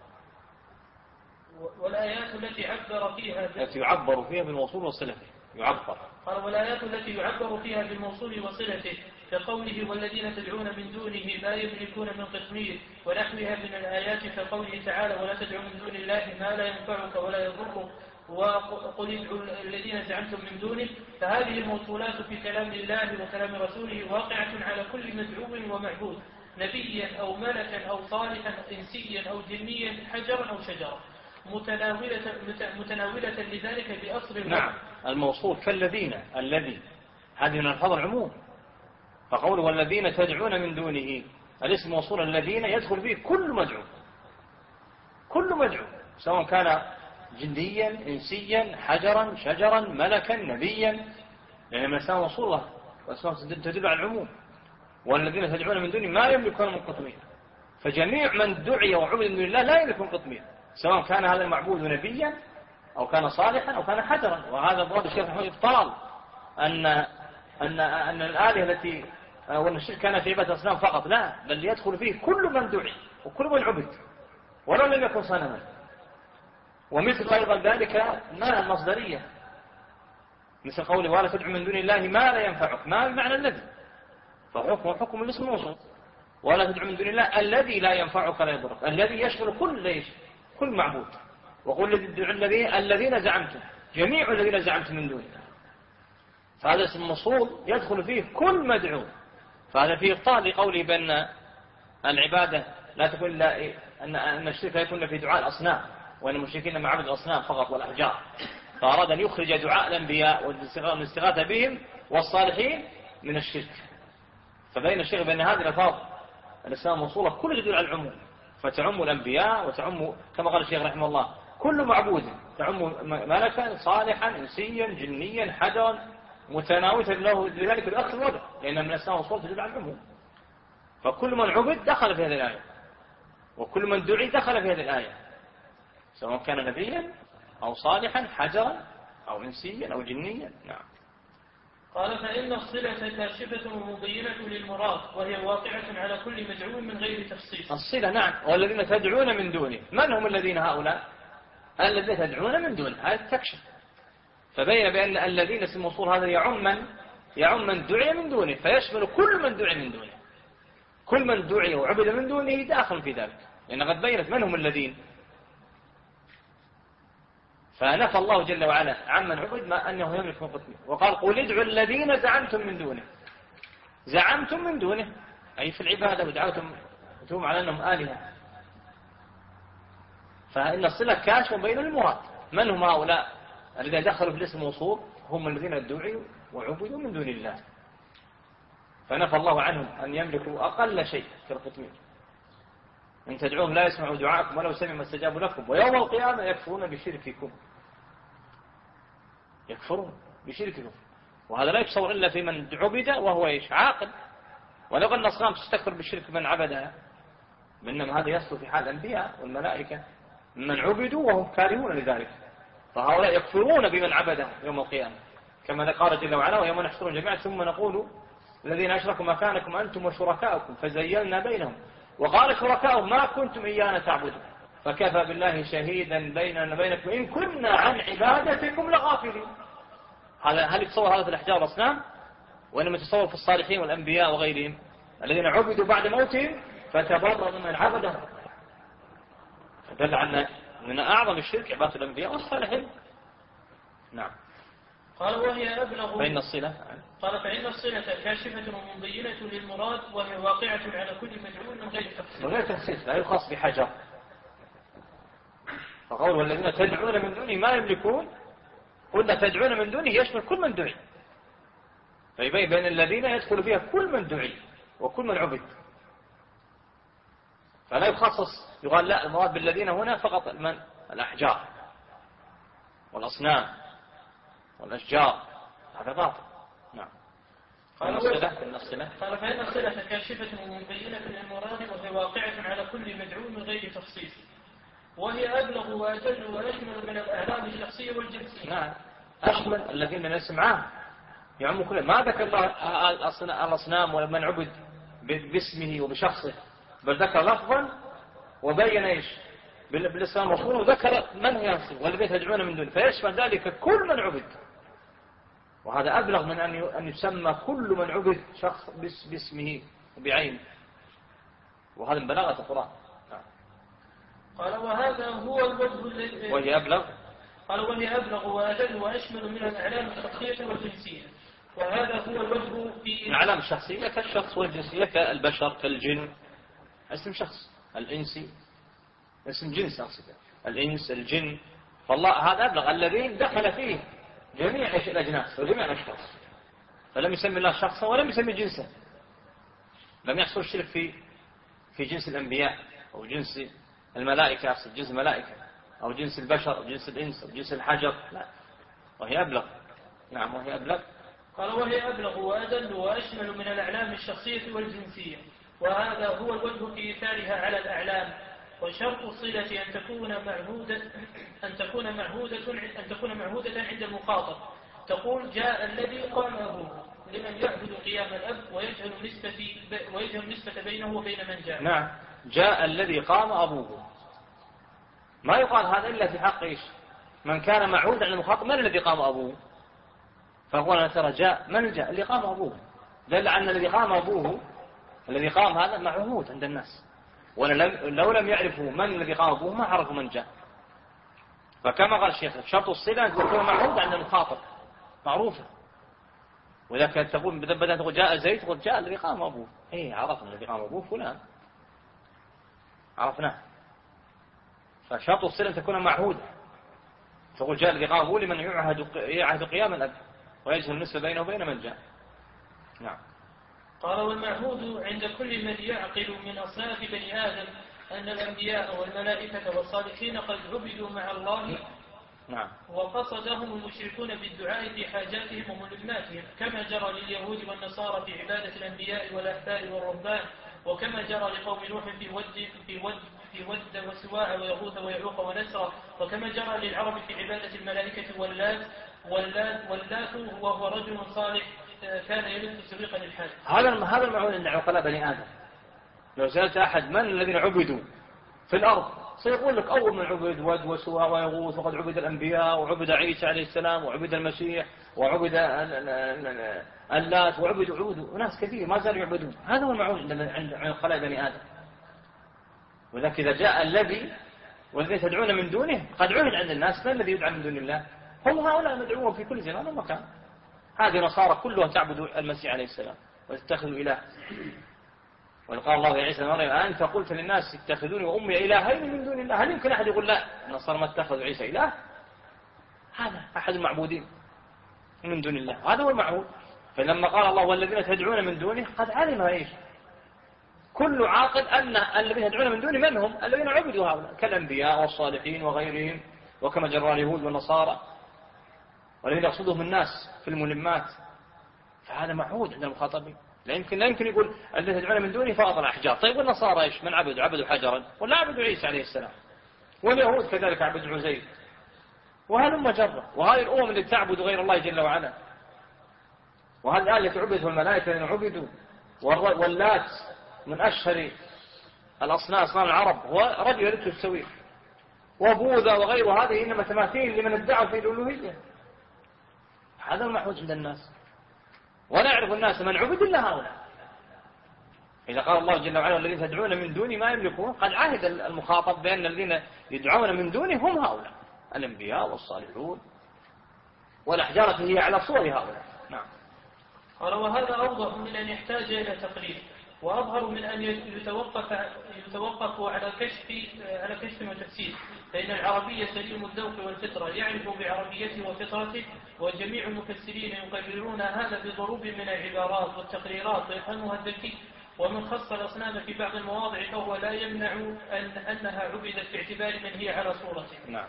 والآيات التي يعبر فيها بالموصول وصلته يعبر. قال والآيات التي يعبر فيها بالموصول وصلته كقوله والذين تدعون من دونه لا يملكون من قطمير ونحوها من الآيات كقوله تعالى ولا تدعوا من دون الله ما لا ينفعك ولا يضرك وقل ادعوا الذين زعمتم من دونه. فهذه الموصولات في كلام الله وكلام رسوله واقعة على كل مدعو ومعبود، نبيا أو ملكا أو صالحا إنسيا أو جنيا حجرا أو شجرا، متناولة لذلك بأصل. نعم، الموصول كالذين، الذي هذه من الفضل العموم. فقوله والذين تدعون من دونه، الاسم موصول الذين يدخل فيه كل مدعو سواء كان جنديا إنسيا حجرا شجرا ملكا نبيا، لأن من الأسماء موصولة وأسماء تدل على العموم. والذين تدعون من دونه ما يملكون من قطمير، فجميع من دعي وعبد من الله لا يملك من قطمير، سواء كان هذا المعبود نبيا أو كان صالحا أو كان حجرا. وهذا مراد الشيخ رحمه إبطال أن الآلهة التي وأن الشرك كان في عبادة الأصنام فقط، لا، بل يدخل فيه كل من دعي وكل من عبد ولو لم يكن صنما. ومثل أيضا ذلك ما المصدرية، مثل قوله ولا تدعو من دون الله ما لا ينفعك، ما بمعنى الذي، فحكم الاسم موصول. ولا تدعو من دون الله الذي لا ينفعك لا يضرك، الذي يشمل كل معبود. وقل الذين زعمتم، جميع الذين زعمتم من دونه، فهذا اسم موصول يدخل فيه كل مدعو. فهذا فيه إبطال لقوله بأن العبادة لا تكون إلا أن الشرك لا يكون في دعاء الأصنام، وأن المشركين مع عبد الأصنام فقط والأحجار. فأراد أن يخرج دعاء الأنبياء والاستغاثة بهم والصالحين من الشرك. فبين الشرك بأن هذه الألفاظ الأسماء موصولة كل تدل على العموم، فتعم الأنبياء وتعم كما قال الشيخ رحمه الله كل معبود، تعم ملكا صالحا إنسيا جنيا حجرا، متناولة له لذلك الأخذ الوضع، لأن من الأسماء موصولة تدل على العموم. فكل من عبد دخل في هذه الآية، وكل من دعي دخل في هذه الآية، سواء كان نبيا أو صالحا حجرا أو إنسيا أو جنيا. نعم. قال فإن الصلة كاشفة ومبينة للمراد، وهي واقعة على كل مدعو من غير تفصيل. الصلة نعم، والذين تدعون من دونه، من هم الذين هؤلاء؟ الذين تدعون من دونه، هذا تكشف. فبين بأن الذين اسم موصول هذا يعم من دعي من دونه، فيشمل كل من دعي من دونه، كل من دعي وعبد من دونه داخل في ذلك، لأن قد بينت من هم الذين. فنفى الله جل وعلا عمن عبد ما أنه يملك من قطمير، وقال قل ادعوا الذين زعمتم من دونه أي في العبادة ودعوتم على أنهم آلهة. فإن الصلة كاشف بين المراد، من هم هؤلاء الذين دخلوا في الاسم موصول؟ هم الذين ادعوا وعبدوا من دون الله. فنفى الله عنهم أن يملكوا أقل شيء في القطمير. إن تدعوهم لا يسمعوا دعاءكم ولو سمعوا ما استجابوا لكم، ويوم القيامة يكفرون بشرككم. وهذا لا يتصور إلا في من عبد وهو عاقل. ولو أن الأصنام تستكبر بالشرك من عبدها، إنما هذا يصل في حال الأنبياء والملائكة من عبدوا وهم كارهون لذلك، فهؤلاء يكفرون بمن عبدهم يوم القيامة، كما قال جل وعلا ويوم نحشرهم جميعا ثم نقول الذين أشركوا مكانكم أنتم وشركاؤكم فزيلنا بينهم وقال شركاؤهم ما كنتم إيانا تعبدون فكفى بالله شهيدا بيننا وبينكم إن كنا عن عبادتكم لغافلين. هل يتصور هذا في الأحجار والأصنام؟ وإنما يتصور في الصالحين والأنبياء وغيرهم الذين عبدوا بعد موتهم فتبرأوا من عبدهم، فدل عنا من أعظم الشرك عبادة الأنبياء والصالحين. نعم. قال وهي أبلغ فإن الصلة فإن الصلة كاشفة ومبينة للمراد وهي واقعة على كل مدعو من غير تخصيص. من غير تخصيص لا يخص بحجر. فقول والذين تدعون من دونه ما يملكون، قلنا تدعون من دونه يشمل كل من دعي، فيبين بين الذين يدخل فيها كل من دعي وكل من عبد، فلا يخصص يقال لا المراد بالذين هنا فقط من الأحجار والأصنام والأشجار، هذا باطل. نعم. قال فإن الصلة كاشفة ومبينة للمراد وهي واقعة على كل مدعو من غير تخصيص، وهي أبلغ وأجل وأشمل من الأعلام الشخصية والجنسية. نعم، أشمل الذين نسمعه يعم كله، ما ذكر الله الأصنام ومن عبد باسمه وبشخصه، بل ذكر لفظا وبين ايش بالاسلام والرسول، وذكر من ينصب والذين تدعون من دونه، فيشمل ذلك كل من عبد، وهذا أبلغ من أن يسمى كل من عبد شخص باسمه وبعينه، وهذا من بلاغة القرآن. قال وهذا هو الوجه الذي وهي أبلغ. قال وهي أبلغ وأجل وأشمل من الأعلام الشخصية والجنسية، وهذا هو الوجه في الأعلام الشخصية كالشخص والجنسية كالبشر كالجن، اسم شخص، الإنسي اسم جنس أقصد، الإنس الجن، فالله هذا أبلغ الذين دخل فيه جميع الأجناس وجميع الأشخاص، فلم يسمي الله شخصا ولم يسمي جنسا، لم يحصل الشرك في جنس الأنبياء أو جنس الملائكة، أقصد جنس الملائكة أو جنس البشر أو جنس الإنس أو جنس الحجر، لا، وهي أبلغ. نعم وهي أبلغ. قال وهي أبلغ وأدل وأشمل من الأعلام الشخصية والجنسية، وهذا هو الوجه في إيثارها على الأعلام، وشرط الصلة أن تكون معهودة عند المخاطب، تقول جاء الذي قام أبوه لمن يعبد قيام الأب ويجهل النسبة بينه وبين من جاء. نعم، جاء الذي قام أبوه، ما يقال هذا إلا في حق إيش؟ من كان معهود عند المخاطب، من الذي قام أبوه؟ فقال أنا ترى جاء، من جاء؟ اللي قام أبوه، دل أن الذي قام أبوه الذي قام هذا معهود عند الناس، ولو لم يعرفوا من الذي قام أبوه ما عرفوا من جاء. فكما قال الشيخ شرط الصلة أن تكون معهود عند المخاطب معروفة، وإذا كانت تقول بدأت تقول جاء زيد تقول جاء الذي قام أبوه، إيه عرفنا الذي قام أبوه فلان، عرفناه. فشرط الصلة أن تكون معهودة، تقول جاء الذي قام أبوه لمن يعهد قيام الأب ويجهل النسبة بينه وبين من جاء. نعم. قال والمعهود عند كل من يعقل من أصناف بني آدم أن الأنبياء والملائكة والصالحين قد عبدوا مع الله. نعم. وقصدهم المشركون بالدعاء في حاجاتهم وملماتهم، كما جرى لليهود والنصارى في عبادة الأنبياء والأحبار والرهبان، وكما جرى لقوم نوح في ود وسواع ويغوث ويعوق ونسرا، وكما جرى للعرب في عبادة الملائكة واللات وهو رجل صالح كان يلف سريقا للحاج. هذا المعون عند عقلاء بني آدم، لو سألت أحد من الذين عبدوا في الأرض سيقول لك أول من عبد ود وسواع ويغوث، وقد عبد الأنبياء وعبد عيسى عليه السلام وعبد المسيح وعبد اللات وعبدوا ناس كثير ما زالوا يعبدون. هذا هو المعون عند عقلاء بني آدم. ولكن إذا جاء الذي والذي تدعون من دونه قد عهد عند الناس، من الذي يدعى من دون الله؟ هم هؤلاء مدعوون في كل زمان ومكان. هذه نصارى كلها تعبد المسيح عليه السلام وتتخذوا إله. وقال الله يا عيسى مريم أنت قلت للناس اتخذوني وأمي إلهين من دون الله. هل يمكن أحد يقول لا النصارى ما اتخذوا عيسى إله؟ هذا أحد المعبودين من دون الله، هذا هو المعبود. فلما قال الله والذين تدعون من دونه قد علم إيش كل عاقل أن الذين يدعون من دونه من هم؟ الذين عبدوا هؤلاء كالأنبياء والصالحين وغيرهم، وكما جرى اليهود والنصارى والذين يقصدهم الناس في الملمات، فهذا معهود عند المخاطبين. لا يمكن يقول الذين تدعون من دونه فاضل أحجار. طيب والنصارى إيش؟ من عبدوا حجرا ولا عبدوا عيسى عليه السلام، واليهود كذلك عبدوا عزير، وهذا مجرة. وهذه الأمم اللي تعبد غير الله جل وعلا، وهذه الآية تعبد الملائكة الذين عبدوا. واللات من أشهر الأصنام أصنام العرب هو رجل يلبس السويق، وبوذا وغير هذه إنما تماثيل لمن ادعوا في الألوهية. هذا المحوج عند الناس، ولا يعرف الناس من عبد إلا هؤلاء. إذا قال الله جل وعلا الذين تدعون من دوني ما يملكون، قد عهد المخاطب بأن الذين يدعون من دوني هم هؤلاء الأنبياء والصالحون، والأحجار هي على صور هؤلاء. نعم. قال وهذا أوضح من أن يحتاج إلى تقليد، وأظهر من أن يتوقف على كشف وتفسير، فإن العربية سليم الذوق والفطرة، يعرف بعربيته وفطرته، وجميع المفسرين يقررون هذا بضروب من العبارات والتقريرات ويفهمها الذكي. ومن خص الأصنام في بعض المواضع فهو لا يمنع أنها عبدت باعتبار من هي على صورته. نعم.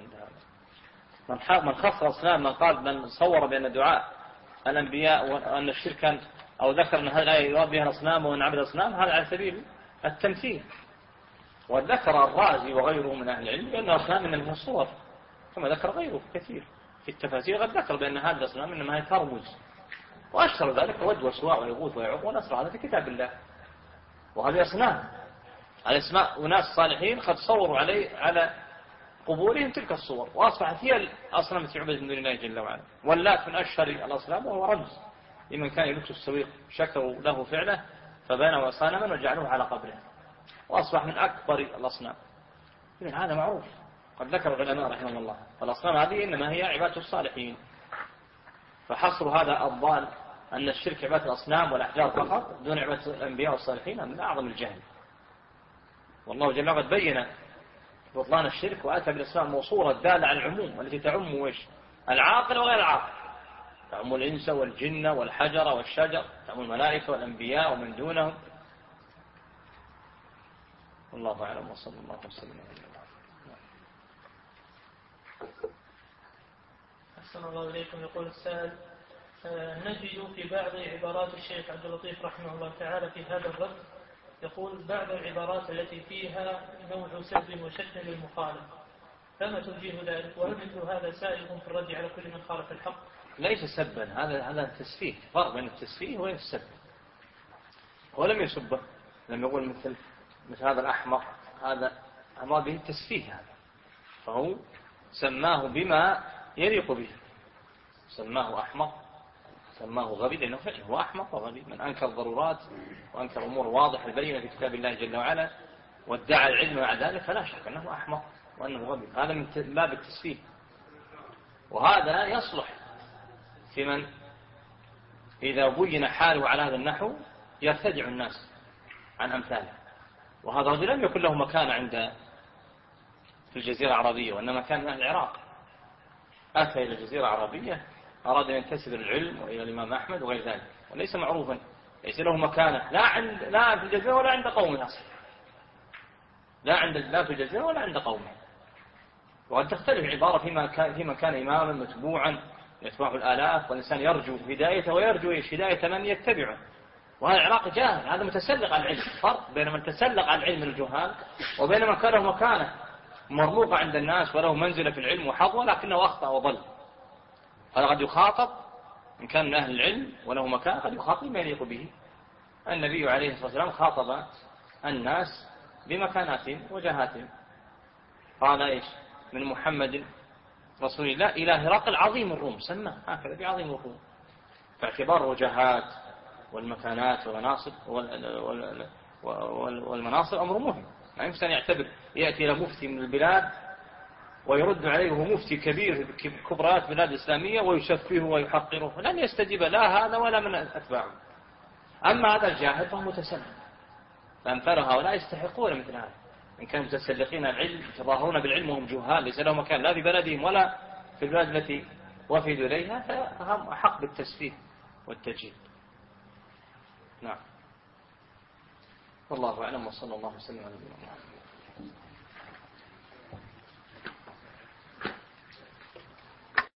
من خص الأصنام، من قال من صور بأن دعاء الأنبياء وأن الشرك أو ذكر أن هذه الآية يراد بها الأصنام وأن عبد الأصنام، هذا على سبيل التمثيل. وذكر الرازي وغيره من أهل العلم بأن الأصنام إنما هي صور، كما ذكر غيره كثير في التفاسير، قد ذكر بأن هذه الأصنام إنما هي ترمز، وأشهر ذلك ود وسواع ويغوث ويعوق ونسر، هذا في كتاب الله. وهذه أصنام على اسماء وناس صالحين قد صوروا على قبورهم تلك الصور، وأصبحت هي الأصنام التي عبدت من دون الله جل وعلا. واللات من أشهر الأصنام وهو رمز لمن كان يلبس السويق، شكروا له فعله فبنوا صنما وجعلوه على قبره، وأصبح من أكبر الأصنام. إذن هذا معروف، قد ذكر العلماء رحمهم الله. فالأصنام هذه إنما هي عبادة الصالحين. فحصر هذا الضال أن الشرك عبادة الأصنام والأحجار فقط دون عبادة الأنبياء والصالحين من أعظم الجهل. والله جل وعلا بين بطلان الشرك وأتى بالأسماء الموصولة الدالة على العموم التي تعم وإيش؟ العاقل وغير العاقل، تعم الإنس والجن والحجر والشجر، تعم الملائكة والأنبياء ومن دونهم. والله أعلم وصلى الله وسلم على نبينا محمد. أحسن الله إليكم. يقول السائل: نجد في بعض عبارات الشيخ عبد اللطيف رحمه الله تعالى في هذا الرد يقول بعض العبارات التي فيها نوع سب وشتم للمخالف، فما توجيه ذلك؟ وهل مثل هذا سائغ في الرد على كل من خالف الحق؟ ليس سبا، هذا تسفيه، فرق بين التسفيه وبين السب. هو لم يسبه، لم يقول مثل هذا الأحمق، هذا أمر به التسفيه، هذا فهو سماه بما يليق به، سماه أحمق، سماه غبي، لأنه فعلا هو أحمق وغبي. من أنكر ضرورات وأنكر أمور واضحة البينة في كتاب الله جل وعلا وادعى العلم مع ذلك فلا شك أنه أحمق وأنه غبي، هذا من باب التسفيه. وهذا يصلح في من إذا بين حاله على هذا النحو يرتدع الناس عن أمثاله. وهذا الرجل لم يكن له مكان في الجزيرة العربية، وإنما كان من أهل العراق، أتى إلى الجزيرة العربية أراد أن ينتسب للعلم وإلى الإمام أحمد وغير ذلك، وليس معروفا، ليس له مكانة لا في الجزيرة ولا عند قومه أصلا، لا في الجزيرة ولا عند قومه. وقد تختلف العبارة فيما كان إماما متبوعا يتبعه الآلاف، والإنسان يرجو هدايته ويرجو هداية من يتبعه. وهذا العراق جاهل، هذا متسلق على العلم. فرق بين من تسلق على العلم الجهال وبين من كان له مكانة مرموقة عند الناس وله منزلة في العلم وحظ ولكنه أخطأ وضل. هذا قد يخاطب إن كان من أهل العلم وله مكان، قد يخاطب ما يليق به. النبي عليه الصلاة والسلام خاطب الناس بمكاناتهم وجهاتهم، قال إيش؟ من محمد رسول الله إلى هرقل عظيم الروم، سماه هكذا بعظيم الروم. فاعتبار الوجهات والمكانات والمناصب والمناصب أمر مهم. ما يمكن أن يعتبر يأتي إلى مفتي من البلاد ويرد عليه وهو مفتي كبير كبرات بلاد إسلامية ويشفيه ويحقره، لن يستجيب لا هذا ولا من أتباعه. أما هذا الجاهل فهو متسلق، فأمثال هؤلاء يستحقون مثل هذا. إن كانوا متسلقين العلم يتظاهرون بالعلم وهم جهال ليس لهم مكان لا في بلدهم ولا في البلاد التي وفدوا إليها، فهم أحق بالتسفيه والتجهيل. نعم. والله أعلم وصلى الله وسلم على نبينا محمد.